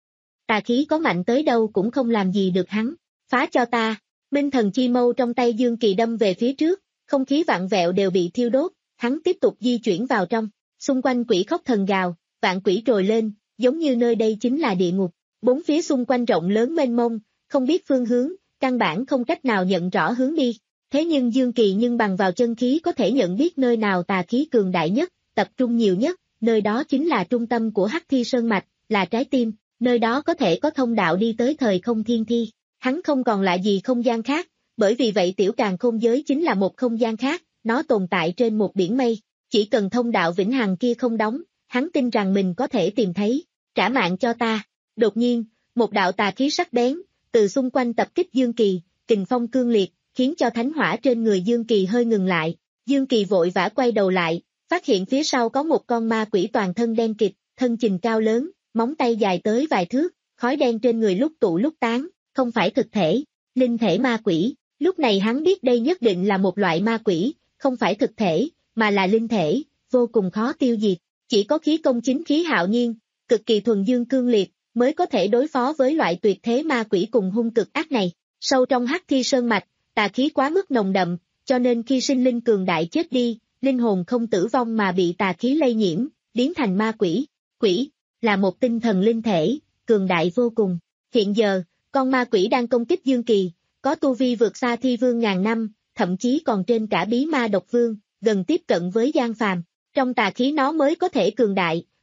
Speaker 2: Tà khí có mạnh tới đâu cũng không làm gì được hắn. Phá cho ta, minh thần chi mâu trong tay Dương Kỳ đâm về phía trước, không khí vặn vẹo đều bị thiêu đốt, hắn tiếp tục di chuyển vào trong, xung quanh quỷ khóc thần gào, vạn quỷ trồi lên, giống như nơi đây chính là địa ngục, bốn phía xung quanh rộng lớn mênh mông, không biết phương hướng, căn bản không cách nào nhận rõ hướng đi. Thế nhưng Dương Kỳ nhưng bằng vào chân khí có thể nhận biết nơi nào tà khí cường đại nhất, tập trung nhiều nhất, nơi đó chính là trung tâm của Hắc Thi Sơn Mạch, là trái tim, nơi đó có thể có thông đạo đi tới thời không thiên thi. Hắn không còn lại gì không gian khác, bởi vì vậy tiểu càn khôn giới chính là một không gian khác, nó tồn tại trên một biển mây, chỉ cần thông đạo vĩnh hằng kia không đóng, hắn tin rằng mình có thể tìm thấy, trả mạng cho ta. Đột nhiên, một đạo tà khí sắc bén, từ xung quanh tập kích Dương Kỳ, kình phong cương liệt, khiến cho thánh hỏa trên người Dương Kỳ hơi ngừng lại. Dương Kỳ vội vã quay đầu lại, phát hiện phía sau có một con ma quỷ toàn thân đen kịt, thân trình cao lớn, móng tay dài tới vài thước, khói đen trên người lúc tụ lúc tán, không phải thực thể, linh thể ma quỷ. Lúc này hắn biết đây nhất định là một loại ma quỷ, không phải thực thể, mà là linh thể, vô cùng khó tiêu diệt. Chỉ có khí công chính khí hạo nhiên, cực kỳ thuần dương cương liệt, mới có thể đối phó với loại tuyệt thế ma quỷ cùng hung cực ác này. Sâu trong Hắc Thi Sơn Mạch, tà khí quá mức nồng đậm, cho nên khi sinh linh cường đại chết đi, linh hồn không tử vong mà bị tà khí lây nhiễm, biến thành ma quỷ. Quỷ là một tinh thần linh thể, cường đại vô cùng. Hiện giờ, con ma quỷ đang công kích Dương Kỳ, có tu vi vượt xa thi vương ngàn năm, thậm chí còn trên cả bí ma độc vương, gần tiếp cận với gian phàm. Trong tà khí nó mới có thể cường đại,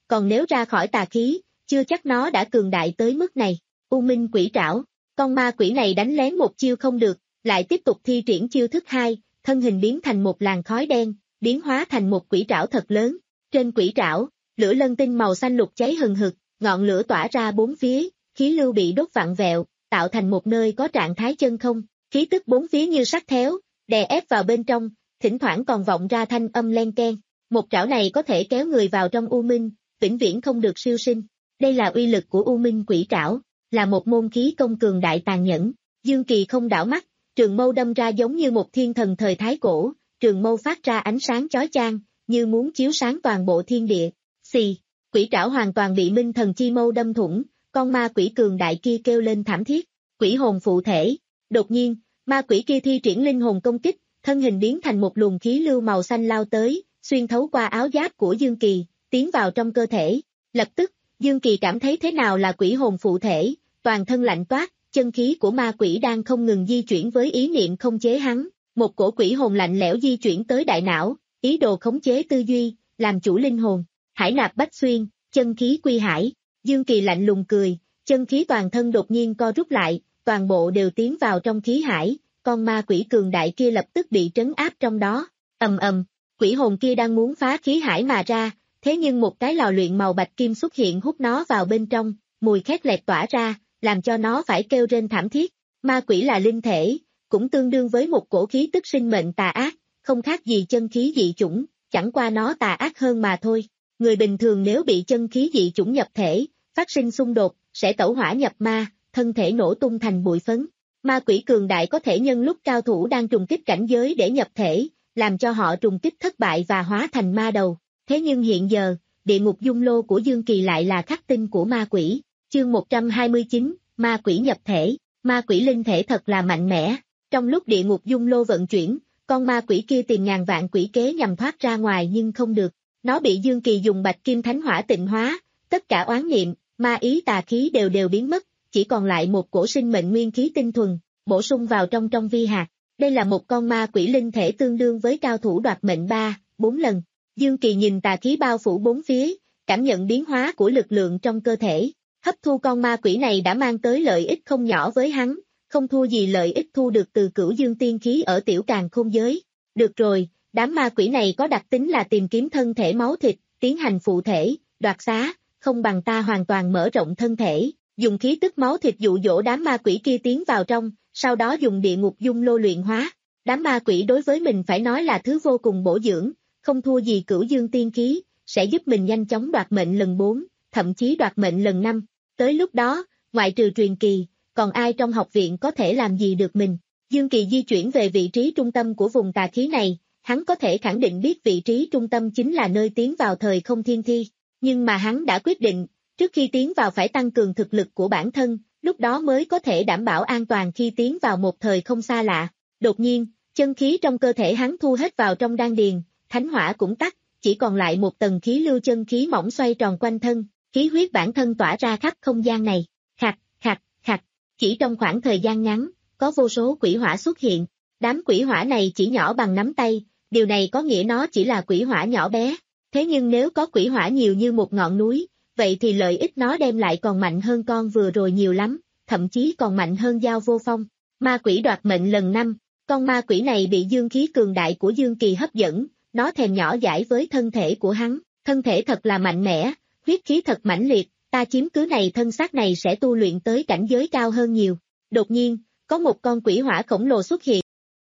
Speaker 2: còn nếu ra khỏi tà khí, chưa chắc nó đã cường đại tới mức này. U Minh Quỷ Trảo, con ma quỷ này đánh lén một chiêu không được, lại tiếp tục thi triển chiêu thức hai, thân hình biến thành một làn khói đen, biến hóa thành một quỷ trảo thật lớn. Trên quỷ trảo, lửa lân tinh màu xanh lục cháy hừng hực, ngọn lửa tỏa ra bốn phía, khí lưu bị đốt vặn vẹo, tạo thành một nơi có trạng thái chân không, khí tức bốn phía như sắt théo, đè ép vào bên trong, thỉnh thoảng còn vọng ra thanh âm len keng. Một trảo này có thể kéo người vào trong U Minh, vĩnh viễn không được siêu sinh. Đây là uy lực của U Minh Quỷ Trảo, là một môn khí công cường đại tàn nhẫn. Dương Kỳ không đảo mắt, trường mâu đâm ra giống như một thiên thần thời Thái Cổ, trường mâu phát ra ánh sáng chói chang, như muốn chiếu sáng toàn bộ thiên địa. Xì, quỷ trảo hoàn toàn bị minh thần chi mâu đâm thủng, con ma quỷ cường đại kia kêu lên thảm thiết. Quỷ hồn phụ thể. Đột nhiên, ma quỷ kia thi triển linh hồn công kích, thân hình biến thành một luồng khí lưu màu xanh lao tới, xuyên thấu qua áo giáp của Dương Kỳ, tiến vào trong cơ thể. Lập tức, Dương Kỳ cảm thấy thế nào là quỷ hồn phụ thể, toàn thân lạnh toát, chân khí của ma quỷ đang không ngừng di chuyển với ý niệm không chế hắn. Một cổ quỷ hồn lạnh lẽo di chuyển tới đại não, ý đồ khống chế tư duy, làm chủ linh hồn. Hải nạp bách xuyên, chân khí quy hải. Dương Kỳ lạnh lùng cười, chân khí toàn thân đột nhiên co rút lại, toàn bộ đều tiến vào trong khí hải, con ma quỷ cường đại kia lập tức bị trấn áp trong đó. Ầm ầm, quỷ hồn kia đang muốn phá khí hải mà ra, thế nhưng một cái lò luyện màu bạch kim xuất hiện hút nó vào bên trong, mùi khét lẹt tỏa ra, làm cho nó phải kêu rên thảm thiết. Ma quỷ là linh thể, cũng tương đương với một cổ khí tức sinh mệnh tà ác, không khác gì chân khí dị chủng, chẳng qua nó tà ác hơn mà thôi. Người bình thường nếu bị chân khí dị chủng nhập thể, phát sinh xung đột, sẽ tẩu hỏa nhập ma, thân thể nổ tung thành bụi phấn. Ma quỷ cường đại có thể nhân lúc cao thủ đang trùng kích cảnh giới để nhập thể, làm cho họ trùng kích thất bại và hóa thành ma đầu. Thế nhưng hiện giờ, địa ngục dung lô của Dương Kỳ lại là khắc tinh của ma quỷ. Chương một trăm hai mươi chín, ma quỷ nhập thể. Ma quỷ linh thể thật là mạnh mẽ. Trong lúc địa ngục dung lô vận chuyển, con ma quỷ kia tìm ngàn vạn quỷ kế nhằm thoát ra ngoài nhưng không được. Nó bị Dương Kỳ dùng bạch kim thánh hỏa tịnh hóa, tất cả oán niệm, ma ý tà khí đều đều biến mất, chỉ còn lại một cổ sinh mệnh nguyên khí tinh thuần, bổ sung vào trong trong vi hạt. Đây là một con ma quỷ linh thể tương đương với cao thủ đoạt mệnh ba, bốn lần. Dương Kỳ nhìn tà khí bao phủ bốn phía, cảm nhận biến hóa của lực lượng trong cơ thể. Hấp thu con ma quỷ này đã mang tới lợi ích không nhỏ với hắn, không thua gì lợi ích thu được từ cửu dương tiên khí ở tiểu càn khôn giới. Được rồi, đám ma quỷ này có đặc tính là tìm kiếm thân thể máu thịt, tiến hành phụ thể, đoạt xá, không bằng ta hoàn toàn mở rộng thân thể, dùng khí tức máu thịt dụ dỗ đám ma quỷ kia tiến vào trong, sau đó dùng địa ngục dung lô luyện hóa. Đám ma quỷ đối với mình phải nói là thứ vô cùng bổ dưỡng, không thua gì cửu dương tiên khí, sẽ giúp mình nhanh chóng đoạt mệnh lần bốn, thậm chí đoạt mệnh lần năm. Tới lúc đó, ngoại trừ truyền kỳ, còn ai trong học viện có thể làm gì được mình? Dương Kỳ di chuyển về vị trí trung tâm của vùng tà khí này, hắn có thể khẳng định biết vị trí trung tâm chính là nơi tiến vào thời không thiên thi. Nhưng mà hắn đã quyết định, trước khi tiến vào phải tăng cường thực lực của bản thân, lúc đó mới có thể đảm bảo an toàn khi tiến vào một thời không xa lạ. Đột nhiên, chân khí trong cơ thể hắn thu hết vào trong đan điền, thánh hỏa cũng tắt, chỉ còn lại một tầng khí lưu chân khí mỏng xoay tròn quanh thân, khí huyết bản thân tỏa ra khắp không gian này. Khặt, khặt, khặt, chỉ trong khoảng thời gian ngắn, có vô số quỷ hỏa xuất hiện. Đám quỷ hỏa này chỉ nhỏ bằng nắm tay, điều này có nghĩa nó chỉ là quỷ hỏa nhỏ bé. Thế nhưng nếu có quỷ hỏa nhiều như một ngọn núi, vậy thì lợi ích nó đem lại còn mạnh hơn con vừa rồi nhiều lắm, thậm chí còn mạnh hơn Giao Vô Phong. Ma quỷ đoạt mệnh lần năm, con ma quỷ này bị dương khí cường đại của Dương Kỳ hấp dẫn, nó thèm nhỏ dãi với thân thể của hắn, thân thể thật là mạnh mẽ, huyết khí thật mãnh liệt, ta chiếm cứ này thân xác này sẽ tu luyện tới cảnh giới cao hơn nhiều. Đột nhiên, có một con quỷ hỏa khổng lồ xuất hiện.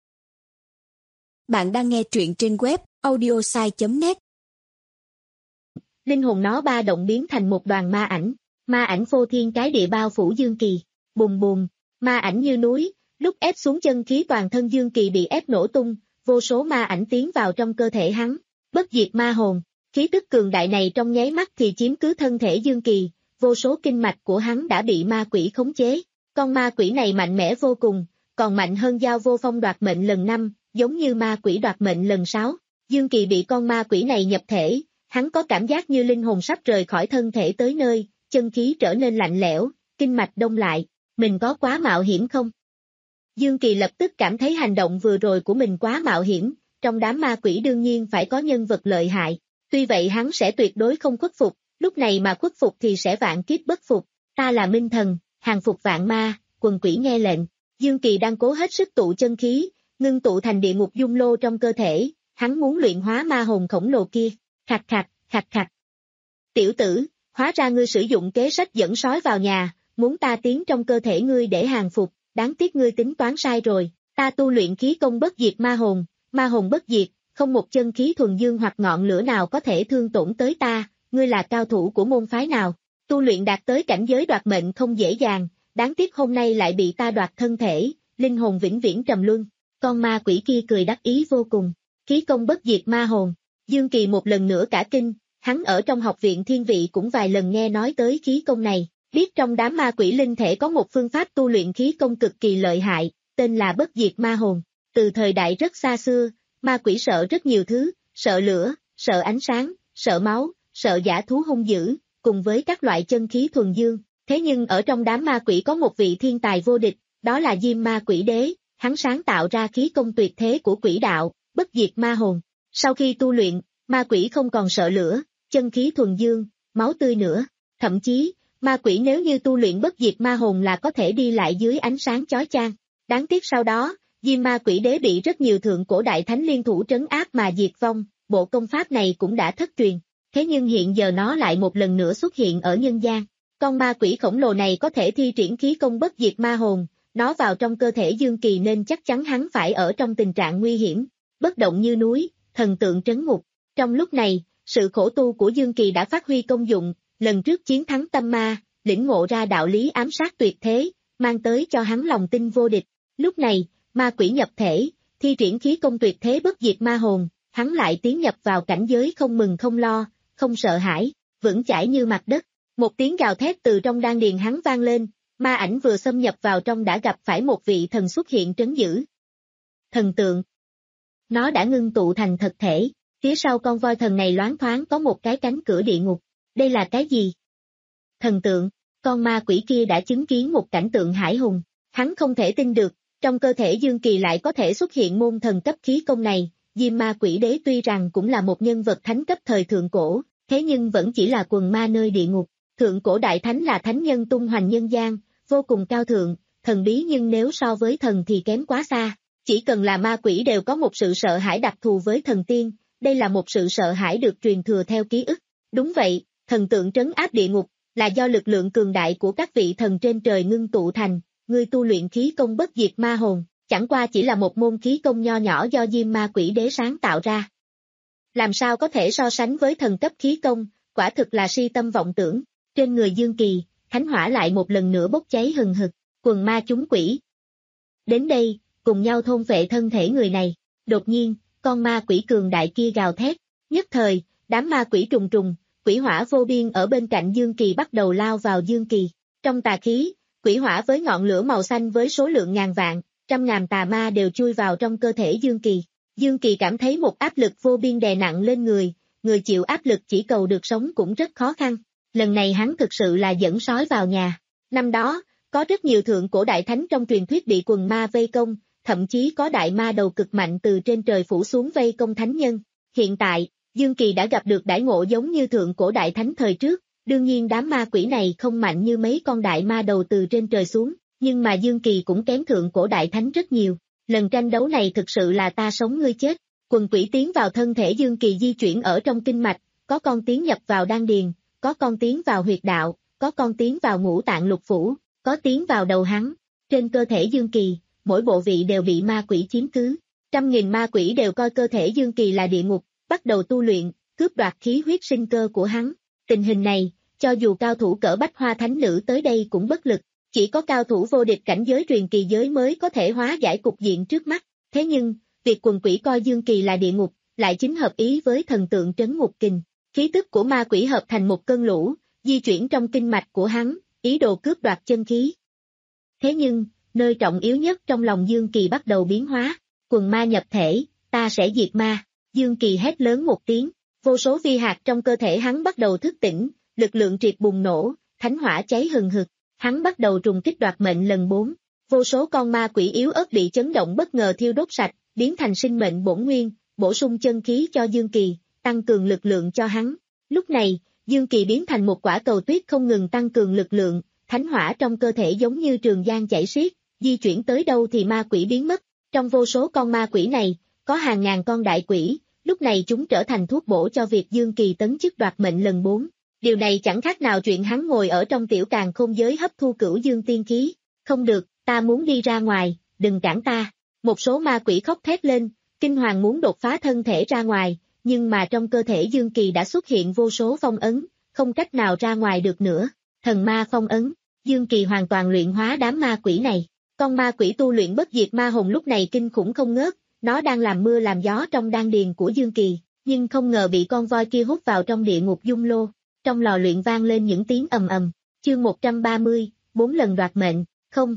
Speaker 3: Bạn đang nghe truyện trên web audiosai chấm net.
Speaker 2: Linh hồn nó ba động biến thành một đoàn ma ảnh, ma ảnh phô thiên cái địa bao phủ Dương Kỳ, bùm bùm, ma ảnh như núi, lúc ép xuống chân khí toàn thân Dương Kỳ bị ép nổ tung, vô số ma ảnh tiến vào trong cơ thể hắn, bất diệt ma hồn, khí tức cường đại này trong nháy mắt thì chiếm cứ thân thể Dương Kỳ, vô số kinh mạch của hắn đã bị ma quỷ khống chế, con ma quỷ này mạnh mẽ vô cùng, còn mạnh hơn Giao Vô Phong đoạt mệnh lần năm, giống như ma quỷ đoạt mệnh lần sáu, Dương Kỳ bị con ma quỷ này nhập thể. Hắn có cảm giác như linh hồn sắp rời khỏi thân thể tới nơi, chân khí trở nên lạnh lẽo, kinh mạch đông lại, mình có quá mạo hiểm không? Dương Kỳ lập tức cảm thấy hành động vừa rồi của mình quá mạo hiểm, trong đám ma quỷ đương nhiên phải có nhân vật lợi hại, tuy vậy hắn sẽ tuyệt đối không khuất phục, lúc này mà khuất phục thì sẽ vạn kiếp bất phục, ta là minh thần, hàng phục vạn ma, quần quỷ nghe lệnh. Dương Kỳ đang cố hết sức tụ chân khí, ngưng tụ thành địa ngục dung lô trong cơ thể, hắn muốn luyện hóa ma hồn khổng lồ kia, khạch khạch, khạch khạch. Tiểu tử, hóa ra ngươi sử dụng kế sách dẫn sói vào nhà, muốn ta tiến trong cơ thể ngươi để hàng phục, đáng tiếc ngươi tính toán sai rồi, ta tu luyện khí công bất diệt ma hồn, ma hồn bất diệt, không một chân khí thuần dương hoặc ngọn lửa nào có thể thương tổn tới ta, ngươi là cao thủ của môn phái nào, tu luyện đạt tới cảnh giới đoạt mệnh không dễ dàng, đáng tiếc hôm nay lại bị ta đoạt thân thể, linh hồn vĩnh viễn trầm luân. Con ma quỷ kia cười đắc ý vô cùng, khí công bất diệt ma hồn, Dương Kỳ một lần nữa cả kinh, hắn ở trong học viện thiên vị cũng vài lần nghe nói tới khí công này, biết trong đám ma quỷ linh thể có một phương pháp tu luyện khí công cực kỳ lợi hại, tên là bất diệt ma hồn. Từ thời đại rất xa xưa, ma quỷ sợ rất nhiều thứ, sợ lửa, sợ ánh sáng, sợ máu, sợ dã thú hung dữ, cùng với các loại chân khí thuần dương. Thế nhưng ở trong đám ma quỷ có một vị thiên tài vô địch, đó là Diêm Ma Quỷ Đế, hắn sáng tạo ra khí công tuyệt thế của quỷ đạo, bất diệt ma hồn. Sau khi tu luyện, ma quỷ không còn sợ lửa, chân khí thuần dương, máu tươi nữa. Thậm chí, ma quỷ nếu như tu luyện bất diệt ma hồn là có thể đi lại dưới ánh sáng chói chang. Đáng tiếc sau đó, Diêm Ma Quỷ Đế bị rất nhiều thượng cổ đại thánh liên thủ trấn áp mà diệt vong, bộ công pháp này cũng đã thất truyền. Thế nhưng hiện giờ nó lại một lần nữa xuất hiện ở nhân gian. Con ma quỷ khổng lồ này có thể thi triển khí công bất diệt ma hồn, nó vào trong cơ thể Dương Kỳ nên chắc chắn hắn phải ở trong tình trạng nguy hiểm, bất động như núi, thần tượng trấn ngục. Trong lúc này, sự khổ tu của Dương Kỳ đã phát huy công dụng, lần trước chiến thắng tâm ma, lĩnh ngộ ra đạo lý ám sát tuyệt thế, mang tới cho hắn lòng tin vô địch. Lúc này, ma quỷ nhập thể, thi triển khí công tuyệt thế bất diệt ma hồn, hắn lại tiến nhập vào cảnh giới không mừng không lo, không sợ hãi, vững chãi như mặt đất. Một tiếng gào thét từ trong đan điền hắn vang lên, ma ảnh vừa xâm nhập vào trong đã gặp phải một vị thần xuất hiện trấn giữ. Thần tượng. Nó đã ngưng tụ thành thực thể, phía sau con voi thần này loáng thoáng có một cái cánh cửa địa ngục. Đây là cái gì? Thần tượng, con ma quỷ kia đã chứng kiến một cảnh tượng hải hùng. Hắn không thể tin được, trong cơ thể Dương Kỳ lại có thể xuất hiện môn thần cấp khí công này. Diêm Ma Quỷ Đế tuy rằng cũng là một nhân vật thánh cấp thời thượng cổ, thế nhưng vẫn chỉ là quần ma nơi địa ngục. Thượng cổ đại thánh là thánh nhân tung hoành nhân gian, vô cùng cao thượng, thần bí nhưng nếu so với thần thì kém quá xa. Chỉ cần là ma quỷ đều có một sự sợ hãi đặc thù với thần tiên, đây là một sự sợ hãi được truyền thừa theo ký ức. Đúng vậy, thần tượng trấn áp địa ngục, là do lực lượng cường đại của các vị thần trên trời ngưng tụ thành, người tu luyện khí công bất diệt ma hồn, chẳng qua chỉ là một môn khí công nho nhỏ do Diêm Ma Quỷ Đế sáng tạo ra. Làm sao có thể so sánh với thần cấp khí công, quả thực là si tâm vọng tưởng. Trên người Dương Kỳ, thánh hỏa lại một lần nữa bốc cháy hừng hực, quần ma chúng quỷ. Đến đây, cùng nhau thôn vệ thân thể người này. Đột nhiên, con ma quỷ cường đại kia gào thét. Nhất thời, đám ma quỷ trùng trùng, quỷ hỏa vô biên ở bên cạnh Dương Kỳ bắt đầu lao vào Dương Kỳ. Trong tà khí, quỷ hỏa với ngọn lửa màu xanh với số lượng ngàn vạn, trăm ngàn tà ma đều chui vào trong cơ thể Dương Kỳ. Dương Kỳ cảm thấy một áp lực vô biên đè nặng lên người, người chịu áp lực chỉ cầu được sống cũng rất khó khăn. Lần này hắn thực sự là dẫn sói vào nhà. Năm đó, có rất nhiều thượng cổ đại thánh trong truyền thuyết bị quần ma vây công, thậm chí có đại ma đầu cực mạnh từ trên trời phủ xuống vây công thánh nhân. Hiện tại, Dương Kỳ đã gặp được đãi ngộ giống như thượng cổ đại thánh thời trước, đương nhiên đám ma quỷ này không mạnh như mấy con đại ma đầu từ trên trời xuống, nhưng mà Dương Kỳ cũng kém thượng cổ đại thánh rất nhiều. Lần tranh đấu này thực sự là ta sống ngươi chết. Quần quỷ tiến vào thân thể Dương Kỳ di chuyển ở trong kinh mạch, có con tiến nhập vào đan điền, có con tiến vào huyệt đạo, có con tiến vào ngũ tạng lục phủ, có tiến vào đầu hắn. Trên cơ thể Dương Kỳ, mỗi bộ vị đều bị ma quỷ chiếm cứ. Trăm nghìn ma quỷ đều coi cơ thể Dương Kỳ là địa ngục, bắt đầu tu luyện, cướp đoạt khí huyết sinh cơ của hắn. Tình hình này, cho dù cao thủ cỡ Bách Hoa Thánh Nữ tới đây cũng bất lực, chỉ có cao thủ vô địch cảnh giới truyền kỳ giới mới có thể hóa giải cục diện trước mắt. Thế nhưng, việc quần quỷ coi Dương Kỳ là địa ngục, lại chính hợp ý với thần tượng trấn ngục kình. Khí tức của ma quỷ hợp thành một cơn lũ, di chuyển trong kinh mạch của hắn, ý đồ cướp đoạt chân khí. Thế nhưng, nơi trọng yếu nhất trong lòng Dương Kỳ bắt đầu biến hóa, quần ma nhập thể, ta sẽ diệt ma. Dương Kỳ hét lớn một tiếng, vô số vi hạt trong cơ thể hắn bắt đầu thức tỉnh, lực lượng triệt bùng nổ, thánh hỏa cháy hừng hực, hắn bắt đầu trùng kích đoạt mệnh lần bốn. Vô số con ma quỷ yếu ớt bị chấn động bất ngờ thiêu đốt sạch, biến thành sinh mệnh bổn nguyên, bổ sung chân khí cho Dương Kỳ, tăng cường lực lượng cho hắn. Lúc này, Dương Kỳ biến thành một quả cầu tuyết không ngừng tăng cường lực lượng, thánh hỏa trong cơ thể giống như trường giang chảy xiết, di chuyển tới đâu thì ma quỷ biến mất. Trong vô số con ma quỷ này, có hàng ngàn con đại quỷ, lúc này chúng trở thành thuốc bổ cho việc Dương Kỳ tấn chức đoạt mệnh lần bốn. Điều này chẳng khác nào chuyện hắn ngồi ở trong tiểu càn khôn giới hấp thu cửu dương tiên khí. Không được, ta muốn đi ra ngoài, đừng cản ta. Một số ma quỷ khóc thét lên, kinh hoàng muốn đột phá thân thể ra ngoài, nhưng mà trong cơ thể Dương Kỳ đã xuất hiện vô số phong ấn, không cách nào ra ngoài được nữa. Thần ma phong ấn, Dương Kỳ hoàn toàn luyện hóa đám ma quỷ này. Con ma quỷ tu luyện bất diệt ma hồn lúc này kinh khủng không ngớt, nó đang làm mưa làm gió trong đan điền của Dương Kỳ, nhưng không ngờ bị con voi kia hút vào trong địa ngục dung lô. Trong lò luyện vang lên những tiếng ầm ầm. Chương một trăm ba mươi, bốn lần đoạt mệnh, không.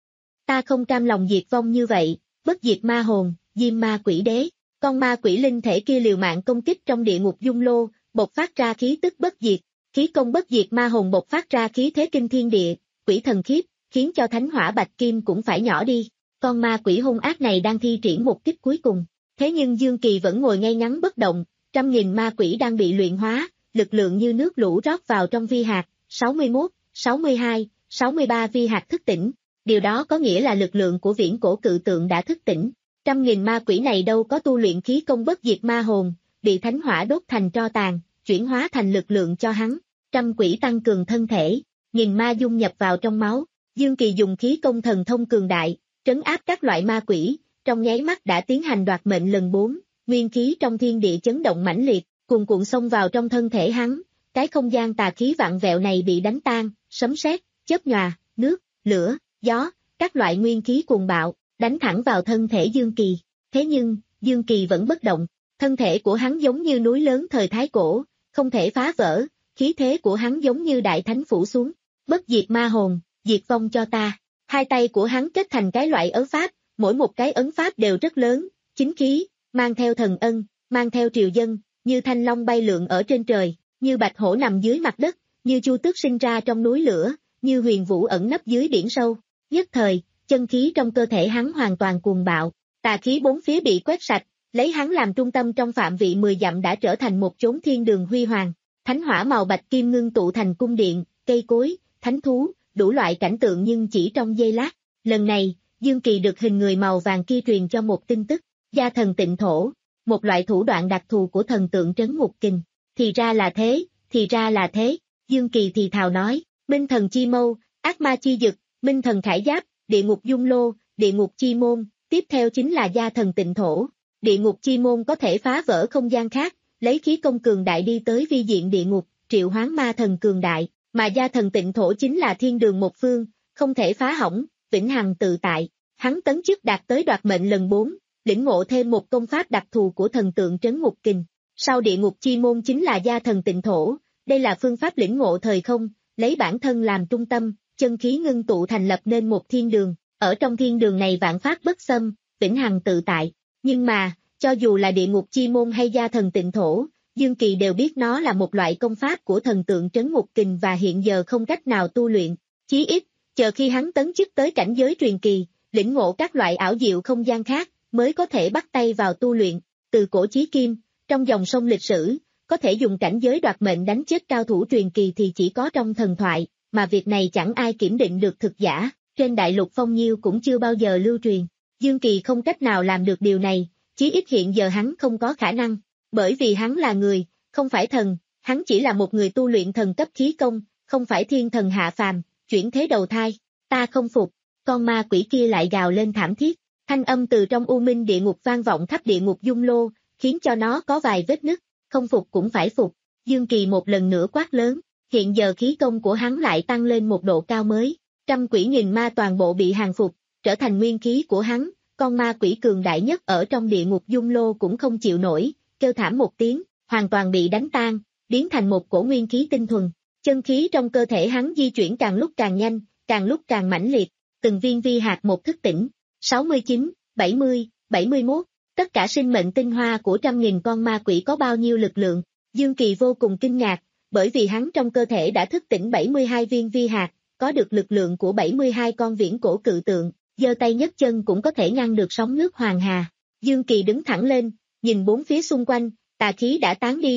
Speaker 2: Ta không cam lòng diệt vong như vậy, bất diệt ma hồn, diêm ma quỷ đế. Con ma quỷ linh thể kia liều mạng công kích trong địa ngục dung lô, bộc phát ra khí tức bất diệt, khí công bất diệt ma hồn bộc phát ra khí thế kinh thiên địa, quỷ thần khiếp, khiến cho thánh hỏa bạch kim cũng phải nhỏ đi. Con ma quỷ hung ác này đang thi triển một kích cuối cùng, thế nhưng Dương Kỳ vẫn ngồi ngay ngắn bất động, trăm nghìn ma quỷ đang bị luyện hóa, lực lượng như nước lũ rót vào trong vi hạt, sáu mươi mốt, sáu mươi hai, sáu mươi ba vi hạt thức tỉnh, điều đó có nghĩa là lực lượng của viễn cổ cự tượng đã thức tỉnh. Trăm nghìn ma quỷ này đâu có tu luyện khí công bất diệt ma hồn, bị thánh hỏa đốt thành tro tàn, chuyển hóa thành lực lượng cho hắn. Trăm quỷ tăng cường thân thể, nghìn ma dung nhập vào trong máu. Dương Kỳ dùng khí công thần thông cường đại, trấn áp các loại ma quỷ, trong nháy mắt đã tiến hành đoạt mệnh lần bốn, nguyên khí trong thiên địa chấn động mãnh liệt, cuồn cuộn xông vào trong thân thể hắn, cái không gian tà khí vạn vẹo này bị đánh tan, sấm sét, chớp nhòa, nước, lửa, gió, các loại nguyên khí cuồng bạo, đánh thẳng vào thân thể Dương Kỳ. Thế nhưng, Dương Kỳ vẫn bất động, thân thể của hắn giống như núi lớn thời Thái Cổ, không thể phá vỡ, khí thế của hắn giống như đại thánh phủ xuống, bất diệt ma hồn, diệt vong cho ta. Hai tay của hắn kết thành cái loại ấn pháp, mỗi một cái ấn pháp đều rất lớn, chính khí, mang theo thần ân, mang theo triều dân, như thanh long bay lượn ở trên trời, như bạch hổ nằm dưới mặt đất, như chu tước sinh ra trong núi lửa, như huyền vũ ẩn nấp dưới biển sâu. Nhất thời, chân khí trong cơ thể hắn hoàn toàn cuồng bạo, tà khí bốn phía bị quét sạch, lấy hắn làm trung tâm trong phạm vị mười dặm đã trở thành một chốn thiên đường huy hoàng. Thánh hỏa màu bạch kim ngưng tụ thành cung điện, cây cối, thánh thú, đủ loại cảnh tượng nhưng chỉ trong giây lát. Lần này, Dương Kỳ được hình người màu vàng kia truyền cho một tin tức, gia thần tịnh thổ, một loại thủ đoạn đặc thù của thần tượng trấn ngục kình. Thì ra là thế, thì ra là thế, Dương Kỳ thì thào nói, minh thần chi mâu, ác ma chi dực, minh thần khải giáp, địa ngục dung lô, địa ngục chi môn, tiếp theo chính là gia thần tịnh thổ. Địa ngục chi môn có thể phá vỡ không gian khác, lấy khí công cường đại đi tới vi diện địa ngục, triệu hoán ma thần cường đại, mà gia thần tịnh thổ chính là thiên đường một phương, không thể phá hỏng, vĩnh hằng tự tại. Hắn tấn chức đạt tới đoạt mệnh lần bốn, lĩnh ngộ thêm một công pháp đặc thù của thần tượng trấn ngục kình. Sau địa ngục chi môn chính là gia thần tịnh thổ, đây là phương pháp lĩnh ngộ thời không, lấy bản thân làm trung tâm, chân khí ngưng tụ thành lập nên một thiên đường, ở trong thiên đường này vạn pháp bất xâm, vĩnh hằng tự tại. Nhưng mà, cho dù là địa ngục chi môn hay gia thần tịnh thổ, Dương Kỳ đều biết nó là một loại công pháp của thần tượng trấn ngục kình và hiện giờ không cách nào tu luyện. Chí ít, chờ khi hắn tấn chức tới cảnh giới truyền kỳ, lĩnh ngộ các loại ảo diệu không gian khác, mới có thể bắt tay vào tu luyện. Từ cổ chí kim, trong dòng sông lịch sử, có thể dùng cảnh giới đoạt mệnh đánh chết cao thủ truyền kỳ thì chỉ có trong thần thoại, mà việc này chẳng ai kiểm định được thực giả, trên đại lục phong nhiêu cũng chưa bao giờ lưu truyền. Dương Kỳ không cách nào làm được điều này, chí ít hiện giờ hắn không có khả năng, bởi vì hắn là người, không phải thần, hắn chỉ là một người tu luyện thần cấp khí công, không phải thiên thần hạ phàm, chuyển thế đầu thai. Ta không phục, con ma quỷ kia lại gào lên thảm thiết, thanh âm từ trong u minh địa ngục vang vọng khắp địa ngục dung lô, khiến cho nó có vài vết nứt. Không phục cũng phải phục, Dương Kỳ một lần nữa quát lớn, hiện giờ khí công của hắn lại tăng lên một độ cao mới, trăm quỷ nghìn ma toàn bộ bị hàng phục, trở thành nguyên khí của hắn. Con ma quỷ cường đại nhất ở trong địa ngục dung lô cũng không chịu nổi, kêu thảm một tiếng, hoàn toàn bị đánh tan, biến thành một cổ nguyên khí tinh thuần. Chân khí trong cơ thể hắn di chuyển càng lúc càng nhanh, càng lúc càng mãnh liệt, từng viên vi hạt một thức tỉnh. sáu mươi chín, bảy mươi, bảy mươi mốt, tất cả sinh mệnh tinh hoa của trăm nghìn con ma quỷ có bao nhiêu lực lượng? Dương Kỳ vô cùng kinh ngạc, bởi vì hắn trong cơ thể đã thức tỉnh bảy mươi hai viên vi hạt, có được lực lượng của bảy mươi hai con viễn cổ cự tượng. Giơ tay nhấc chân cũng có thể ngăn được sóng nước hoàng hà. Dương Kỳ đứng thẳng lên, nhìn bốn phía xung quanh, tà khí đã tán đi,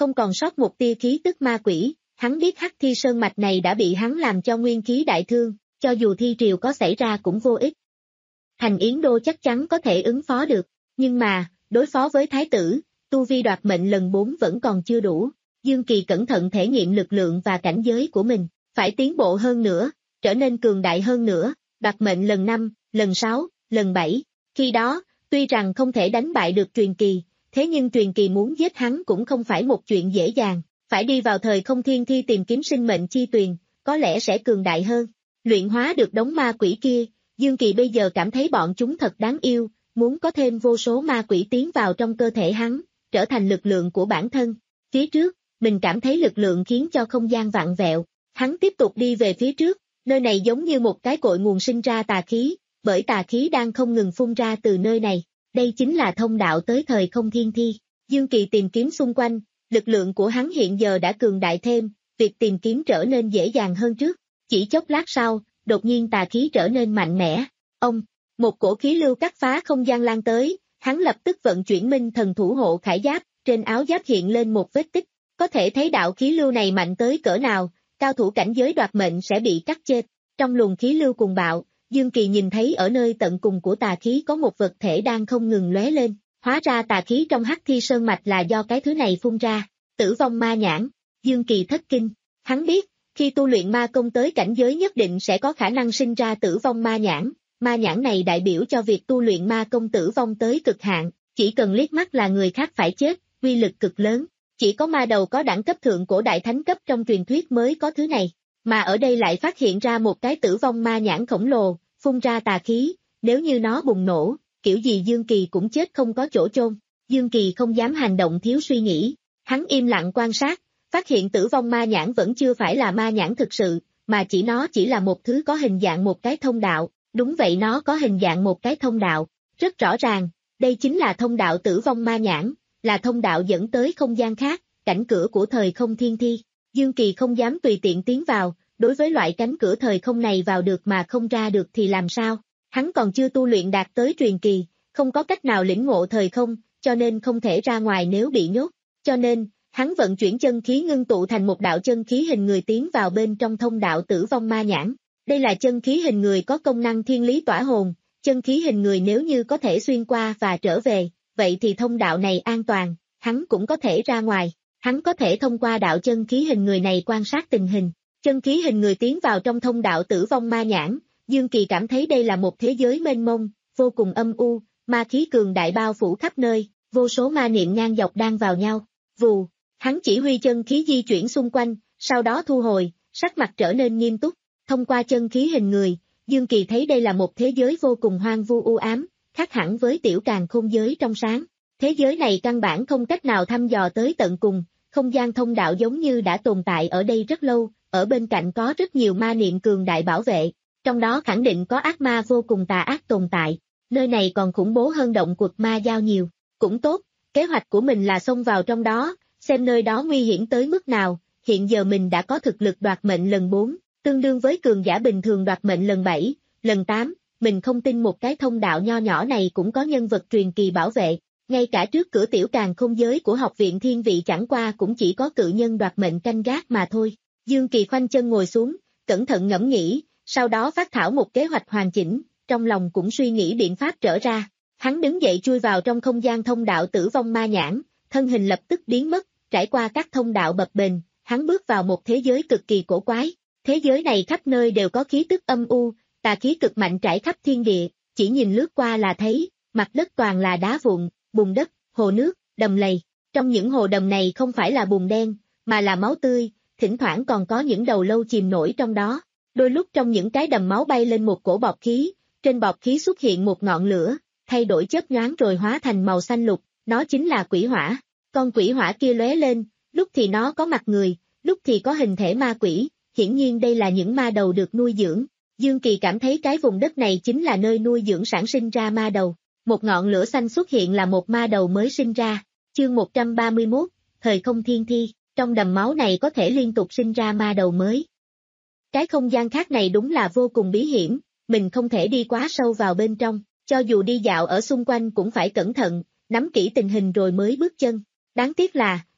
Speaker 2: không còn sót một tia khí tức ma quỷ, hắn biết Hắc Thi Sơn Mạch này đã bị hắn làm cho nguyên khí đại thương, cho dù thi triều có xảy ra cũng vô ích. Thành Yến Đô chắc chắn có thể ứng phó được, nhưng mà, đối phó với thái tử, tu vi đoạt mệnh lần bốn vẫn còn chưa đủ. Dương Kỳ cẩn thận thể nghiệm lực lượng và cảnh giới của mình, phải tiến bộ hơn nữa, trở nên cường đại hơn nữa, đoạt mệnh lần năm, lần sáu, lần bảy. Khi đó, tuy rằng không thể đánh bại được truyền kỳ, thế nhưng truyền kỳ muốn giết hắn cũng không phải một chuyện dễ dàng, phải đi vào thời không thiên thi tìm kiếm sinh mệnh chi tuyền, có lẽ sẽ cường đại hơn. Luyện hóa được đống ma quỷ kia, Dương Kỳ bây giờ cảm thấy bọn chúng thật đáng yêu, muốn có thêm vô số ma quỷ tiến vào trong cơ thể hắn, trở thành lực lượng của bản thân. Phía trước, mình cảm thấy lực lượng khiến cho không gian vặn vẹo, hắn tiếp tục đi về phía trước, nơi này giống như một cái cội nguồn sinh ra tà khí, bởi tà khí đang không ngừng phun ra từ nơi này, đây chính là thông đạo tới thời không thiên thi. Dương Kỳ tìm kiếm xung quanh, lực lượng của hắn hiện giờ đã cường đại thêm, việc tìm kiếm trở nên dễ dàng hơn trước, chỉ chốc lát sau, đột nhiên tà khí trở nên mạnh mẽ, ông, một cổ khí lưu cắt phá không gian lan tới, hắn lập tức vận chuyển minh thần thủ hộ khải giáp, trên áo giáp hiện lên một vết tích, có thể thấy đạo khí lưu này mạnh tới cỡ nào, cao thủ cảnh giới đoạt mệnh sẽ bị cắt chết. Trong luồng khí lưu cuồng bạo, Dương Kỳ nhìn thấy ở nơi tận cùng của tà khí có một vật thể đang không ngừng lóe lên, hóa ra tà khí trong Hắc Thi Sơn Mạch là do cái thứ này phun ra, tử vong ma nhãn. Dương Kỳ thất kinh, hắn biết, khi tu luyện ma công tới cảnh giới nhất định sẽ có khả năng sinh ra tử vong ma nhãn, ma nhãn này đại biểu cho việc tu luyện ma công tử vong tới cực hạn, chỉ cần liếc mắt là người khác phải chết, uy lực cực lớn. Chỉ có ma đầu có đẳng cấp thượng cổ đại thánh cấp trong truyền thuyết mới có thứ này, mà ở đây lại phát hiện ra một cái tử vong ma nhãn khổng lồ, phun ra tà khí, nếu như nó bùng nổ, kiểu gì Dương Kỳ cũng chết không có chỗ chôn. Dương Kỳ không dám hành động thiếu suy nghĩ, hắn im lặng quan sát, phát hiện tử vong ma nhãn vẫn chưa phải là ma nhãn thực sự, mà chỉ nó chỉ là một thứ có hình dạng một cái thông đạo, đúng vậy nó có hình dạng một cái thông đạo, rất rõ ràng, đây chính là thông đạo tử vong ma nhãn, là thông đạo dẫn tới không gian khác, cảnh cửa của thời không thiên thi. Dương Kỳ không dám tùy tiện tiến vào, đối với loại cánh cửa thời không này vào được mà không ra được thì làm sao? Hắn còn chưa tu luyện đạt tới truyền kỳ, không có cách nào lĩnh ngộ thời không, cho nên không thể ra ngoài nếu bị nhốt. Cho nên, hắn vận chuyển chân khí ngưng tụ thành một đạo chân khí hình người tiến vào bên trong thông đạo tử vong ma nhãn. Đây là chân khí hình người có công năng thiên lý tỏa hồn, chân khí hình người nếu như có thể xuyên qua và trở về, vậy thì thông đạo này an toàn, hắn cũng có thể ra ngoài, hắn có thể thông qua đạo chân khí hình người này quan sát tình hình. Chân khí hình người tiến vào trong thông đạo tử vong ma nhãn, Dương Kỳ cảm thấy đây là một thế giới mênh mông, vô cùng âm u, ma khí cường đại bao phủ khắp nơi, vô số ma niệm ngang dọc đang vào nhau. Vù, hắn chỉ huy chân khí di chuyển xung quanh, sau đó thu hồi, sắc mặt trở nên nghiêm túc. Thông qua chân khí hình người, Dương Kỳ thấy đây là một thế giới vô cùng hoang vu u ám, khác hẳn với tiểu càn khôn giới trong sáng. Thế giới này căn bản không cách nào thăm dò tới tận cùng, không gian thông đạo giống như đã tồn tại ở đây rất lâu, ở bên cạnh có rất nhiều ma niệm cường đại bảo vệ, trong đó khẳng định có ác ma vô cùng tà ác tồn tại, nơi này còn khủng bố hơn động quật ma giao nhiều, cũng tốt, kế hoạch của mình là xông vào trong đó, xem nơi đó nguy hiểm tới mức nào, hiện giờ mình đã có thực lực đoạt mệnh lần bốn, tương đương với cường giả bình thường đoạt mệnh lần bảy, lần tám, mình không tin một cái thông đạo nho nhỏ này cũng có nhân vật truyền kỳ bảo vệ. Ngay cả trước cửa tiểu càn khôn giới của học viện thiên vị chẳng qua cũng chỉ có cự nhân đoạt mệnh canh gác mà thôi. Dương Kỳ khoanh chân ngồi xuống, cẩn thận ngẫm nghĩ, sau đó phát thảo một kế hoạch hoàn chỉnh, trong lòng cũng suy nghĩ biện pháp trở ra. Hắn đứng dậy chui vào trong không gian thông đạo tử vong ma nhãn, thân hình lập tức biến mất, trải qua các thông đạo bập bềnh, hắn bước vào một thế giới cực kỳ cổ quái. Thế giới này khắp nơi đều có khí tức âm u, tà khí cực mạnh trải khắp thiên địa, chỉ nhìn lướt qua là thấy, mặt đất toàn là đá vụn, bùn đất, hồ nước, đầm lầy. Trong những hồ đầm này không phải là bùn đen, mà là máu tươi, thỉnh thoảng còn có những đầu lâu chìm nổi trong đó. Đôi lúc trong những cái đầm máu bay lên một cổ bọt khí, trên bọt khí xuất hiện một ngọn lửa, thay đổi chớp nhoáng rồi hóa thành màu xanh lục, nó chính là quỷ hỏa. Con quỷ hỏa kia lóe lên, lúc thì nó có mặt người, lúc thì có hình thể ma quỷ, hiển nhiên đây là những ma đầu được nuôi dưỡng. Dương Kỳ cảm thấy cái vùng đất này chính là nơi nuôi dưỡng sản sinh ra ma đầu. Một ngọn lửa xanh xuất hiện là một ma đầu mới sinh ra. Chương một trăm ba mươi mốt, thời không thiên thi, trong đầm máu này có thể liên tục sinh ra ma đầu mới. Cái không gian khác này đúng là vô cùng bí hiểm, mình không thể đi quá sâu vào bên trong, cho dù đi dạo ở xung quanh cũng phải cẩn thận, nắm kỹ tình hình rồi mới bước chân. Đáng tiếc là,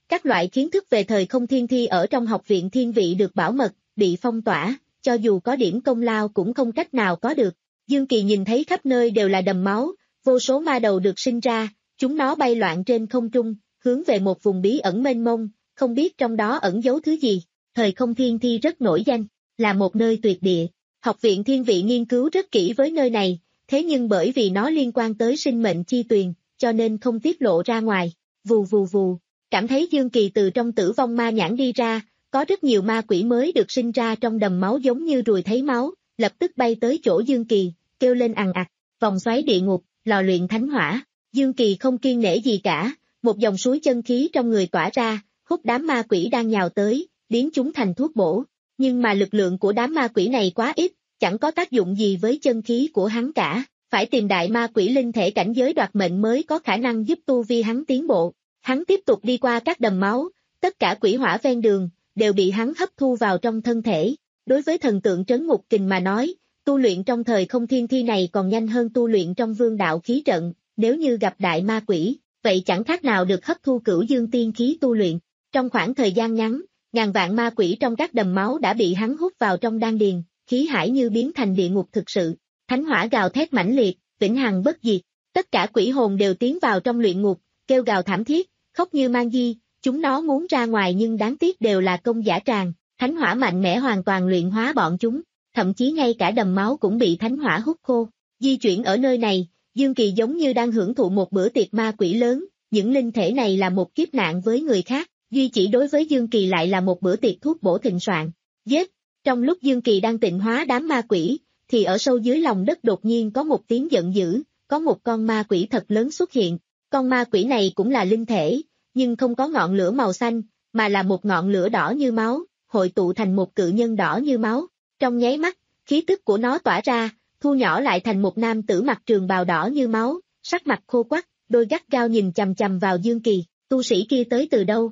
Speaker 2: các loại kiến thức về thời không thiên thi ở trong học viện thiên vị được bảo mật, bị phong tỏa, cho dù có điểm công lao cũng không cách nào có được. Dương Kỳ nhìn thấy khắp nơi đều là đầm máu, vô số ma đầu được sinh ra, chúng nó bay loạn trên không trung, hướng về một vùng bí ẩn mênh mông, không biết trong đó ẩn giấu thứ gì. Thời không thiên thi rất nổi danh, là một nơi tuyệt địa. Học viện thiên vị nghiên cứu rất kỹ với nơi này, thế nhưng bởi vì nó liên quan tới sinh mệnh chi tuyền, cho nên không tiết lộ ra ngoài. Vù vù vù, cảm thấy Dương Kỳ từ trong tử vong ma nhãn đi ra, có rất nhiều ma quỷ mới được sinh ra trong đầm máu giống như ruồi thấy máu, lập tức bay tới chỗ Dương Kỳ, kêu lên ằn ặc, vòng xoáy địa ngục, lò luyện thánh hỏa. Dương Kỳ không kiêng nể gì cả, một dòng suối chân khí trong người tỏa ra, hút đám ma quỷ đang nhào tới, biến chúng thành thuốc bổ. Nhưng mà lực lượng của đám ma quỷ này quá ít, chẳng có tác dụng gì với chân khí của hắn cả, phải tìm đại ma quỷ linh thể cảnh giới đoạt mệnh mới có khả năng giúp tu vi hắn tiến bộ. Hắn tiếp tục đi qua các đầm máu, tất cả quỷ hỏa ven đường, đều bị hắn hấp thu vào trong thân thể. Đối với thần tượng trấn ngục kình mà nói, tu luyện trong thời không thiên thi này còn nhanh hơn tu luyện trong vương đạo khí trận, nếu như gặp đại ma quỷ, vậy chẳng khác nào được hấp thu cửu dương tiên khí tu luyện. Trong khoảng thời gian ngắn, ngàn vạn ma quỷ trong các đầm máu đã bị hắn hút vào trong đan điền, khí hải như biến thành địa ngục thực sự. Thánh hỏa gào thét mãnh liệt, vĩnh hằng bất diệt, tất cả quỷ hồn đều tiến vào trong luyện ngục, kêu gào thảm thiết, khóc như mang di, chúng nó muốn ra ngoài nhưng đáng tiếc đều là công giả tràng, thánh hỏa mạnh mẽ hoàn toàn luyện hóa bọn chúng, thậm chí ngay cả đầm máu cũng bị thánh hỏa hút khô. Di chuyển ở nơi này, Dương Kỳ giống như đang hưởng thụ một bữa tiệc ma quỷ lớn, những linh thể này là một kiếp nạn với người khác, duy chỉ đối với Dương Kỳ lại là một bữa tiệc thuốc bổ thịnh soạn. Giết! Trong lúc Dương Kỳ đang tịnh hóa đám ma quỷ, thì ở sâu dưới lòng đất đột nhiên có một tiếng giận dữ, có một con ma quỷ thật lớn xuất hiện. Con ma quỷ này cũng là linh thể, nhưng không có ngọn lửa màu xanh, mà là một ngọn lửa đỏ như máu, hội tụ thành một cự nhân đỏ như máu. Trong nháy mắt, khí tức của nó tỏa ra, thu nhỏ lại thành một nam tử mặc trường bào đỏ như máu, sắc mặt khô quắt, đôi gắt gao nhìn chằm chằm vào Dương Kỳ, tu sĩ kia tới từ đâu?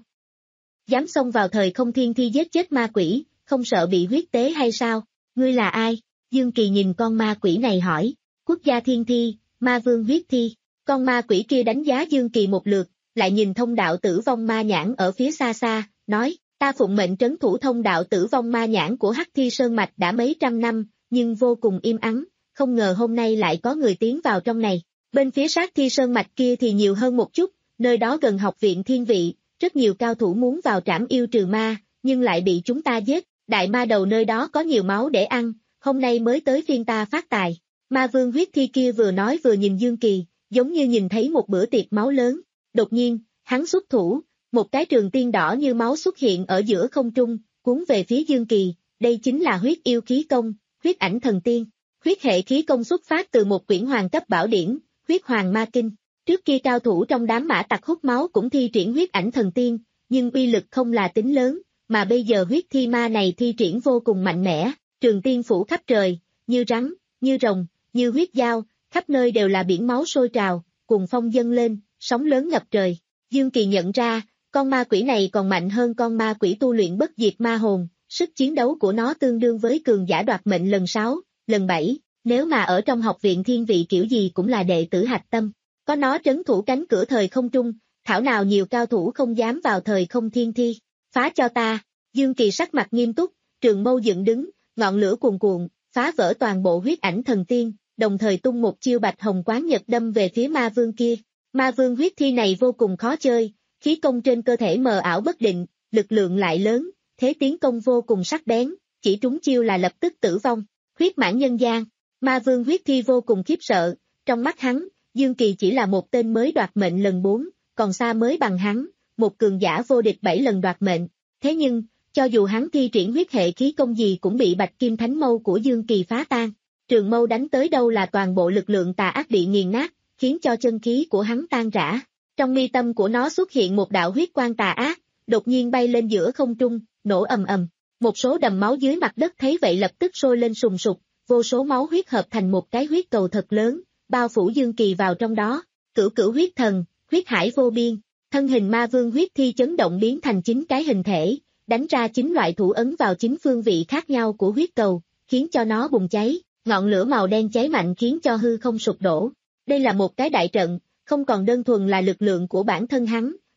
Speaker 2: Dám xông vào thời không thiên thi giết chết ma quỷ, không sợ bị huyết tế hay sao? Ngươi là ai? Dương Kỳ nhìn con ma quỷ này hỏi. Quốc gia thiên thi, ma vương huyết thi. Con ma quỷ kia đánh giá Dương Kỳ một lượt, lại nhìn thông đạo tử vong ma nhãn ở phía xa xa, nói, ta phụng mệnh trấn thủ thông đạo tử vong ma nhãn của Hắc Thi Sơn Mạch đã mấy trăm năm, nhưng vô cùng im ắng, không ngờ hôm nay lại có người tiến vào trong này. Bên phía Sát Thi Sơn Mạch kia thì nhiều hơn một chút, nơi đó gần học viện thiên vị, rất nhiều cao thủ muốn vào trảm yêu trừ ma, nhưng lại bị chúng ta giết, đại ma đầu nơi đó có nhiều máu để ăn, hôm nay mới tới phiên ta phát tài. Ma vương huyết thi kia vừa nói vừa nhìn Dương Kỳ, giống như nhìn thấy một bữa tiệc máu lớn. Đột nhiên, hắn xuất thủ, một cái trường tiên đỏ như máu xuất hiện ở giữa không trung, cuốn về phía Dương Kỳ, đây chính là huyết yêu khí công, huyết ảnh thần tiên. Huyết hệ khí công xuất phát từ một quyển hoàng cấp bảo điển, huyết hoàng ma kinh. Trước kia cao thủ trong đám mã tặc hút máu cũng thi triển huyết ảnh thần tiên, nhưng uy lực không là tính lớn, mà bây giờ huyết thi ma này thi triển vô cùng mạnh mẽ, trường tiên phủ khắp trời, như rắn, như rồng, như huyết dao, khắp nơi đều là biển máu sôi trào, cuồng phong dâng lên, sóng lớn ngập trời. Dương Kỳ nhận ra, con ma quỷ này còn mạnh hơn con ma quỷ tu luyện bất diệt ma hồn, sức chiến đấu của nó tương đương với cường giả đoạt mệnh lần sáu, lần bảy, nếu mà ở trong học viện thiên vị kiểu gì cũng là đệ tử hạch tâm. Có nó trấn thủ cánh cửa thời không trung, thảo nào nhiều cao thủ không dám vào thời không thiên thi. Phá cho ta! Dương Kỳ sắc mặt nghiêm túc, trường mâu dựng đứng, ngọn lửa cuồn cuộn, phá vỡ toàn bộ huyết ảnh thần tiên, đồng thời tung một chiêu bạch hồng quán nhật đâm về phía ma vương kia. Ma vương huyết thi này vô cùng khó chơi, khí công trên cơ thể mờ ảo bất định, lực lượng lại lớn, thế tiến công vô cùng sắc bén, chỉ trúng chiêu là lập tức tử vong. Huyết mãn nhân gian, ma vương huyết thi vô cùng khiếp sợ, trong mắt hắn, Dương Kỳ chỉ là một tên mới đoạt mệnh lần bốn, còn xa mới bằng hắn, một cường giả vô địch bảy lần đoạt mệnh. Thế nhưng, cho dù hắn thi triển huyết hệ khí công gì cũng bị bạch kim thánh mâu của Dương Kỳ phá tan. Trường mâu đánh tới đâu là toàn bộ lực lượng tà ác bị nghiền nát, khiến cho chân khí của hắn tan rã. Trong mi tâm của nó xuất hiện một đạo huyết quang tà ác, đột nhiên bay lên giữa không trung, nổ ầm ầm. Một số đầm máu dưới mặt đất thấy vậy lập tức sôi lên sùng sục, vô số máu huyết hợp thành một cái huyết cầu thật lớn, bao phủ Dương Kỳ vào trong đó. Cửu cửu huyết thần, huyết hải vô biên, thân hình ma vương huyết thi chấn động biến thành chín cái hình thể, đánh ra chín loại thủ ấn vào chín phương vị khác nhau của huyết cầu, khiến cho nó bùng cháy, ngọn lửa màu đen cháy mạnh khiến cho hư không sụp đổ. Đây là một cái đại trận, không còn đơn thuần là lực lượng của bản thân hắn,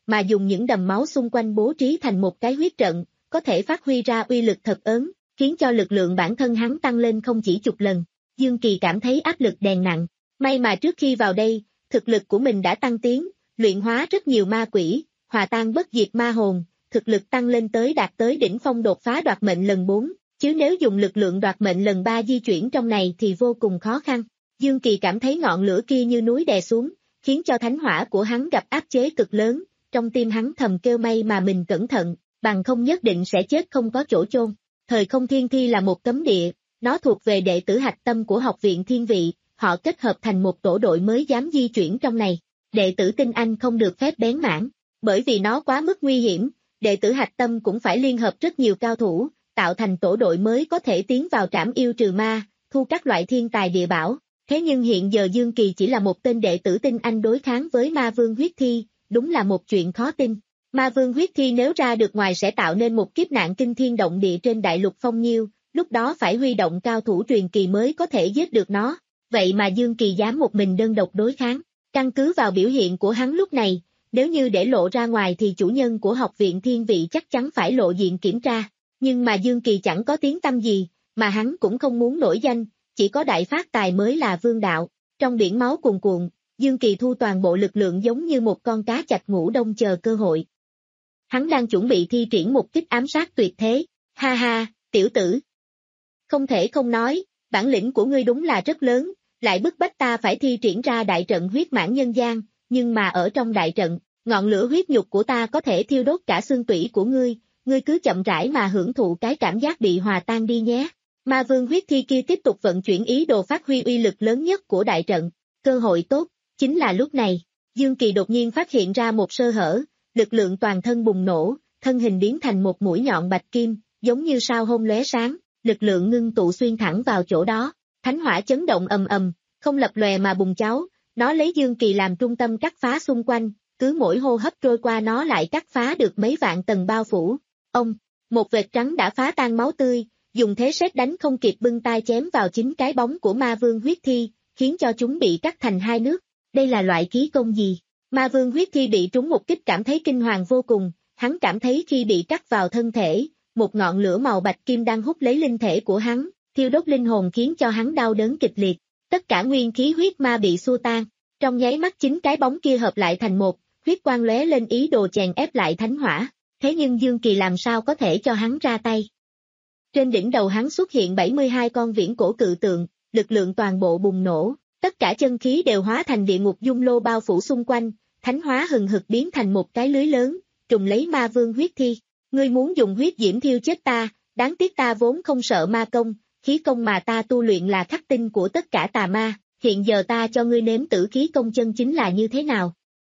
Speaker 2: mà dùng những đầm máu xung quanh bố trí thành một cái huyết trận, có thể phát huy ra uy lực thật ớn, khiến cho lực lượng bản thân hắn tăng lên không chỉ chục lần. Dương Kỳ cảm thấy áp lực đè nặng. May mà trước khi vào đây, thực lực của mình đã tăng tiến, luyện hóa rất nhiều ma quỷ, hòa tan bất diệt ma hồn, thực lực tăng lên tới đạt tới đỉnh phong đột phá đoạt mệnh lần bốn, chứ nếu dùng lực lượng đoạt mệnh lần ba di chuyển trong này thì vô cùng khó khăn. Dương Kỳ cảm thấy ngọn lửa kia như núi đè xuống, khiến cho thánh hỏa của hắn gặp áp chế cực lớn, trong tim hắn thầm kêu may mà mình cẩn thận, bằng không nhất định sẽ chết không có chỗ chôn. Thời không thiên thi là một cấm địa, nó thuộc về đệ tử hạch tâm của học viện thiên vị, họ kết hợp thành một tổ đội mới dám di chuyển trong này. Đệ tử tinh anh không được phép bén mảng, bởi vì nó quá mức nguy hiểm, đệ tử hạch tâm cũng phải liên hợp rất nhiều cao thủ, tạo thành tổ đội mới có thể tiến vào trảm yêu trừ ma, thu các loại thiên tài địa bảo. Thế nhưng hiện giờ Dương Kỳ chỉ là một tên đệ tử tinh anh đối kháng với ma vương huyết thi, đúng là một chuyện khó tin. Ma vương huyết thi nếu ra được ngoài sẽ tạo nên một kiếp nạn kinh thiên động địa trên đại lục Phong Nhiêu, lúc đó phải huy động cao thủ truyền kỳ mới có thể giết được nó. Vậy mà Dương Kỳ dám một mình đơn độc đối kháng, căn cứ vào biểu hiện của hắn lúc này, nếu như để lộ ra ngoài thì chủ nhân của học viện thiên vị chắc chắn phải lộ diện kiểm tra. Nhưng mà Dương Kỳ chẳng có tiếng tăm gì, mà hắn cũng không muốn nổi danh, chỉ có đại phát tài mới là vương đạo. Trong biển máu cuồn cuộn, Dương Kỳ thu toàn bộ lực lượng giống như một con cá chạch ngủ đông chờ cơ hội. Hắn đang chuẩn bị thi triển một kích ám sát tuyệt thế. Ha ha, tiểu tử. Không thể không nói, bản lĩnh của ngươi đúng là rất lớn, lại bức bách ta phải thi triển ra đại trận huyết mãn nhân gian, nhưng mà ở trong đại trận, ngọn lửa huyết nhục của ta có thể thiêu đốt cả xương tủy của ngươi, ngươi cứ chậm rãi mà hưởng thụ cái cảm giác bị hòa tan đi nhé. Ma vương huyết thi kia tiếp tục vận chuyển ý đồ phát huy uy lực lớn nhất của đại trận. Cơ hội tốt, chính là lúc này, Dương Kỳ đột nhiên phát hiện ra một sơ hở, lực lượng toàn thân bùng nổ, thân hình biến thành một mũi nhọn bạch kim, giống như sao hôn lóe sáng, lực lượng ngưng tụ xuyên thẳng vào chỗ đó, thánh hỏa chấn động ầm ầm, không lập lòe mà bùng cháu, nó lấy Dương Kỳ làm trung tâm cắt phá xung quanh, cứ mỗi hô hấp trôi qua nó lại cắt phá được mấy vạn tầng bao phủ. Ông, một vệt trắng đã phá tan máu tươi, dùng thế sét đánh không kịp bưng tay chém vào chính cái bóng của ma vương huyết thi, khiến cho chúng bị cắt thành hai nước. Đây là loại khí công gì? Ma vương huyết thi bị trúng một kích cảm thấy kinh hoàng vô cùng, hắn cảm thấy khi bị cắt vào thân thể, một ngọn lửa màu bạch kim đang hút lấy linh thể của hắn, thiêu đốt linh hồn khiến cho hắn đau đớn kịch liệt. Tất cả nguyên khí huyết ma bị xua tan, trong nháy mắt chính cái bóng kia hợp lại thành một, huyết quang lóe lên ý đồ chèn ép lại thánh hỏa. Thế nhưng Dương Kỳ làm sao có thể cho hắn ra tay? Trên đỉnh đầu hắn xuất hiện bảy mươi hai con viễn cổ cự tượng, lực lượng toàn bộ bùng nổ, tất cả chân khí đều hóa thành địa ngục dung lô bao phủ xung quanh, thánh hóa hừng hực biến thành một cái lưới lớn, trùng lấy ma vương huyết thi. Ngươi muốn dùng huyết diễm thiêu chết ta, đáng tiếc ta vốn không sợ ma công, khí công mà ta tu luyện là khắc tinh của tất cả tà ma, hiện giờ ta cho ngươi nếm tử khí công chân chính là như thế nào.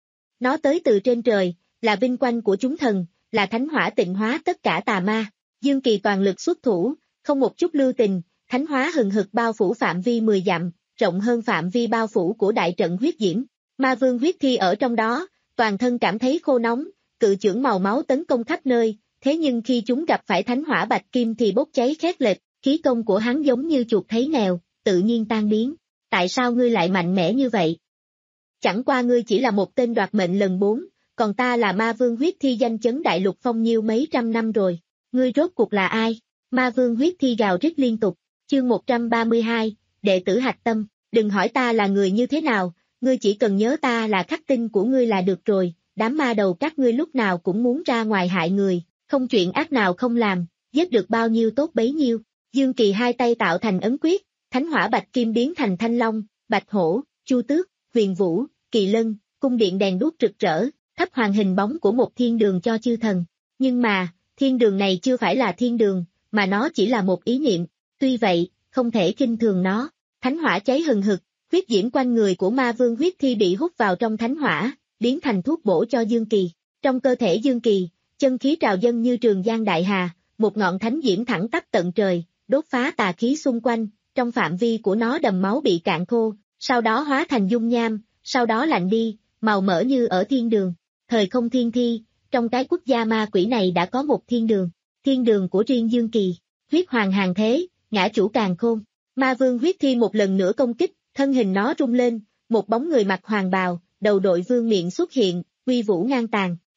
Speaker 2: Nó tới từ trên trời, là vinh quang của chúng thần, là thánh hỏa tịnh hóa tất cả tà ma. Dương Kỳ toàn lực xuất thủ, không một chút lưu tình, thánh hóa hừng hực bao phủ phạm vi mười dặm, rộng hơn phạm vi bao phủ của đại trận huyết diễm. Ma vương huyết thi ở trong đó, toàn thân cảm thấy khô nóng, cự chưởng màu máu tấn công khắp nơi, thế nhưng khi chúng gặp phải thánh hỏa bạch kim thì bốc cháy khét lệch, khí công của hắn giống như chuột thấy mèo, tự nhiên tan biến. Tại sao ngươi lại mạnh mẽ như vậy? Chẳng qua ngươi chỉ là một tên đoạt mệnh lần bốn, còn ta là ma vương huyết thi danh chấn đại lục Phong Nhiêu mấy trăm năm rồi. Ngươi rốt cuộc là ai? Ma vương huyết thi gào rít liên tục. Chương một trăm ba mươi hai, đệ tử hạch tâm, đừng hỏi ta là người như thế nào, ngươi chỉ cần nhớ ta là khắc tinh của ngươi là được rồi, đám ma đầu các ngươi lúc nào cũng muốn ra ngoài hại người, không chuyện ác nào không làm, giết được bao nhiêu tốt bấy nhiêu. Dương Kỳ hai tay tạo thành ấn quyết, thánh hỏa bạch kim biến thành thanh long, bạch hổ, chu tước, huyền vũ, kỳ lân, cung điện đèn đuốc rực rỡ, thắp hoàng hình bóng của một thiên đường cho chư thần. Nhưng mà, thiên đường này chưa phải là thiên đường, mà nó chỉ là một ý niệm, tuy vậy, không thể khinh thường nó. Thánh hỏa cháy hừng hực, huyết diễm quanh người của ma vương huyết thi bị hút vào trong thánh hỏa, biến thành thuốc bổ cho Dương Kỳ. Trong cơ thể Dương Kỳ, chân khí trào dâng như trường giang đại hà, một ngọn thánh diễm thẳng tắp tận trời, đốt phá tà khí xung quanh, trong phạm vi của nó đầm máu bị cạn khô, sau đó hóa thành dung nham, sau đó lạnh đi, màu mỡ như ở thiên đường. Thời không thiên thi, trong cái quốc gia ma quỷ này đã có một thiên đường, thiên đường của riêng Dương Kỳ, huyết hoàng hàng thế, ngã chủ càn khôn. Ma vương huyết thi một lần nữa công kích, thân hình nó rung lên, một bóng người mặc hoàng bào, đầu đội vương miện xuất hiện, uy vũ ngang tàn,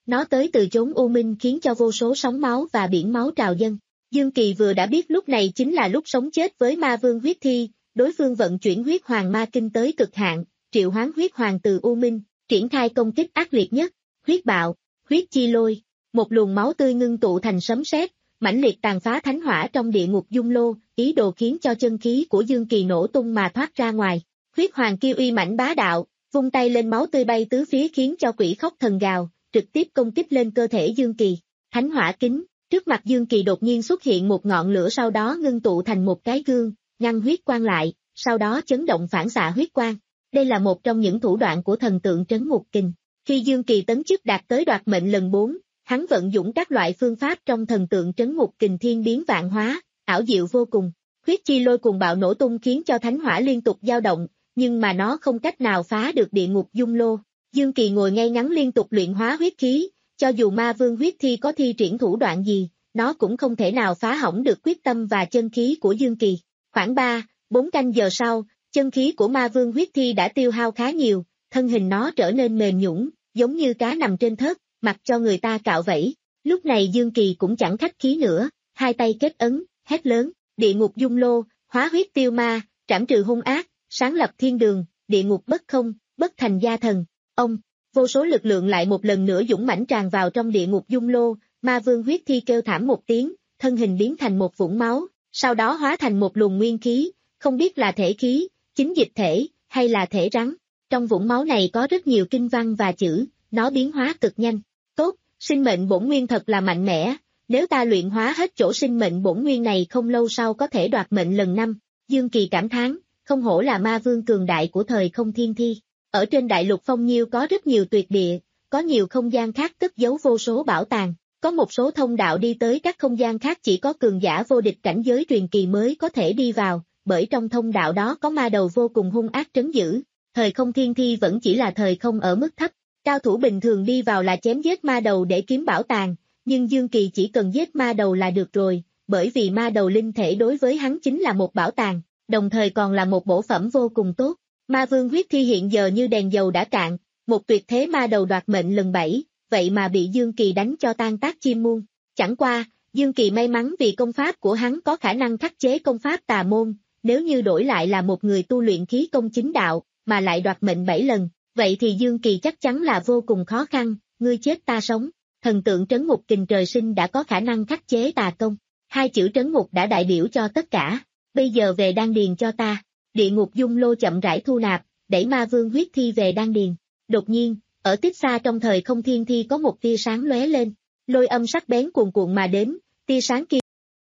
Speaker 2: Nó tới từ chốn u minh khiến cho vô số sóng máu và biển máu trào dâng. Dương Kỳ vừa đã biết lúc này chính là lúc sống chết với ma vương huyết thi, đối phương vận chuyển huyết hoàng ma kinh tới cực hạn, triệu hoán huyết hoàng từ u minh, triển khai công kích ác liệt nhất, huyết bạo, huyết chi lôi, một luồng máu tươi ngưng tụ thành sấm sét, mãnh liệt tàn phá thánh hỏa trong địa ngục dung lô, ý đồ khiến cho chân khí của Dương Kỳ nổ tung mà thoát ra ngoài. Huyết hoàng kia uy mãnh bá đạo, vung tay lên máu tươi bay tứ phía khiến cho quỷ khóc thần gào, trực tiếp công kích lên cơ thể Dương Kỳ. Thánh hỏa kính, trước mặt Dương Kỳ đột nhiên xuất hiện một ngọn lửa, sau đó ngưng tụ thành một cái gương, ngăn huyết quang lại, sau đó chấn động phản xạ huyết quang. Đây là một trong những thủ đoạn của thần tượng trấn ngục kình. Khi Dương Kỳ tấn chức đạt tới đoạt mệnh lần bốn, hắn vận dụng các loại phương pháp trong thần tượng trấn ngục kình thiên biến vạn hóa, ảo diệu vô cùng. Huyết chi lôi cùng bạo nổ tung khiến cho thánh hỏa liên tục dao động, nhưng mà nó không cách nào phá được địa ngục dung lô. Dương Kỳ ngồi ngay ngắn liên tục luyện hóa huyết khí, cho dù ma vương huyết thi có thi triển thủ đoạn gì, nó cũng không thể nào phá hỏng được quyết tâm và chân khí của Dương Kỳ. Khoảng ba, bốn canh giờ sau, chân khí của ma vương huyết thi đã tiêu hao khá nhiều, thân hình nó trở nên mềm nhũn, giống như cá nằm trên thớt, mặc cho người ta cạo vẫy. Lúc này Dương Kỳ cũng chẳng khách khí nữa, hai tay kết ấn, hét lớn, địa ngục dung lô, hóa huyết tiêu ma, trảm trừ hung ác, sáng lập thiên đường, địa ngục bất không, bất thành gia thần. Ông, vô số lực lượng lại một lần nữa dũng mãnh tràn vào trong địa ngục dung lô, ma vương huyết thi kêu thảm một tiếng, thân hình biến thành một vũng máu, sau đó hóa thành một luồng nguyên khí, không biết là thể khí, chính dịch thể, hay là thể rắn. Trong vũng máu này có rất nhiều kinh văn và chữ, nó biến hóa cực nhanh. Tốt, sinh mệnh bổn nguyên thật là mạnh mẽ, nếu ta luyện hóa hết chỗ sinh mệnh bổn nguyên này không lâu sau có thể đoạt mệnh lần năm. Dương Kỳ cảm thán, không hổ là ma vương cường đại của thời không thiên thi. Ở trên đại lục Phong Nhiêu có rất nhiều tuyệt địa, có nhiều không gian khác cất giấu vô số bảo tàng, có một số thông đạo đi tới các không gian khác chỉ có cường giả vô địch cảnh giới truyền kỳ mới có thể đi vào, bởi trong thông đạo đó có ma đầu vô cùng hung ác trấn giữ. Thời không thiên thi vẫn chỉ là thời không ở mức thấp, cao thủ bình thường đi vào là chém giết ma đầu để kiếm bảo tàng, nhưng Dương Kỳ chỉ cần giết ma đầu là được rồi, bởi vì ma đầu linh thể đối với hắn chính là một bảo tàng, đồng thời còn là một bổ phẩm vô cùng tốt. Ma vương huyết thi hiện giờ như đèn dầu đã cạn, một tuyệt thế ma đầu đoạt mệnh lần bảy, vậy mà bị Dương Kỳ đánh cho tan tác chim muôn. Chẳng qua, Dương Kỳ may mắn vì công pháp của hắn có khả năng khắc chế công pháp tà môn, nếu như đổi lại là một người tu luyện khí công chính đạo, mà lại đoạt mệnh bảy lần, vậy thì Dương Kỳ chắc chắn là vô cùng khó khăn, ngươi chết ta sống. Thần tượng trấn ngục kình trời sinh đã có khả năng khắc chế tà công, hai chữ trấn ngục đã đại biểu cho tất cả, bây giờ về đan điền cho ta. Địa ngục dung lô chậm rãi thu nạp, đẩy ma vương huyết thi về đan điền. Đột nhiên, ở tích xa trong thời không thiên thi có một tia sáng lóe lên, lôi âm sắc bén cuồn cuộn mà đến, tia sáng kia.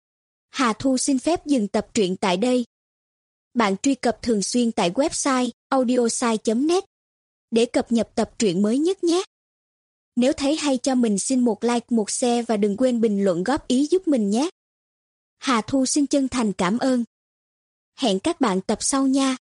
Speaker 3: Hà Thu xin phép dừng tập truyện tại đây. Bạn truy cập thường xuyên tại website audiosai chấm net để cập nhật tập truyện mới nhất nhé. Nếu thấy hay cho mình xin một like, một share và đừng quên bình luận góp ý giúp mình nhé. Hà Thu xin chân thành cảm ơn. Hẹn các bạn tập sau nha.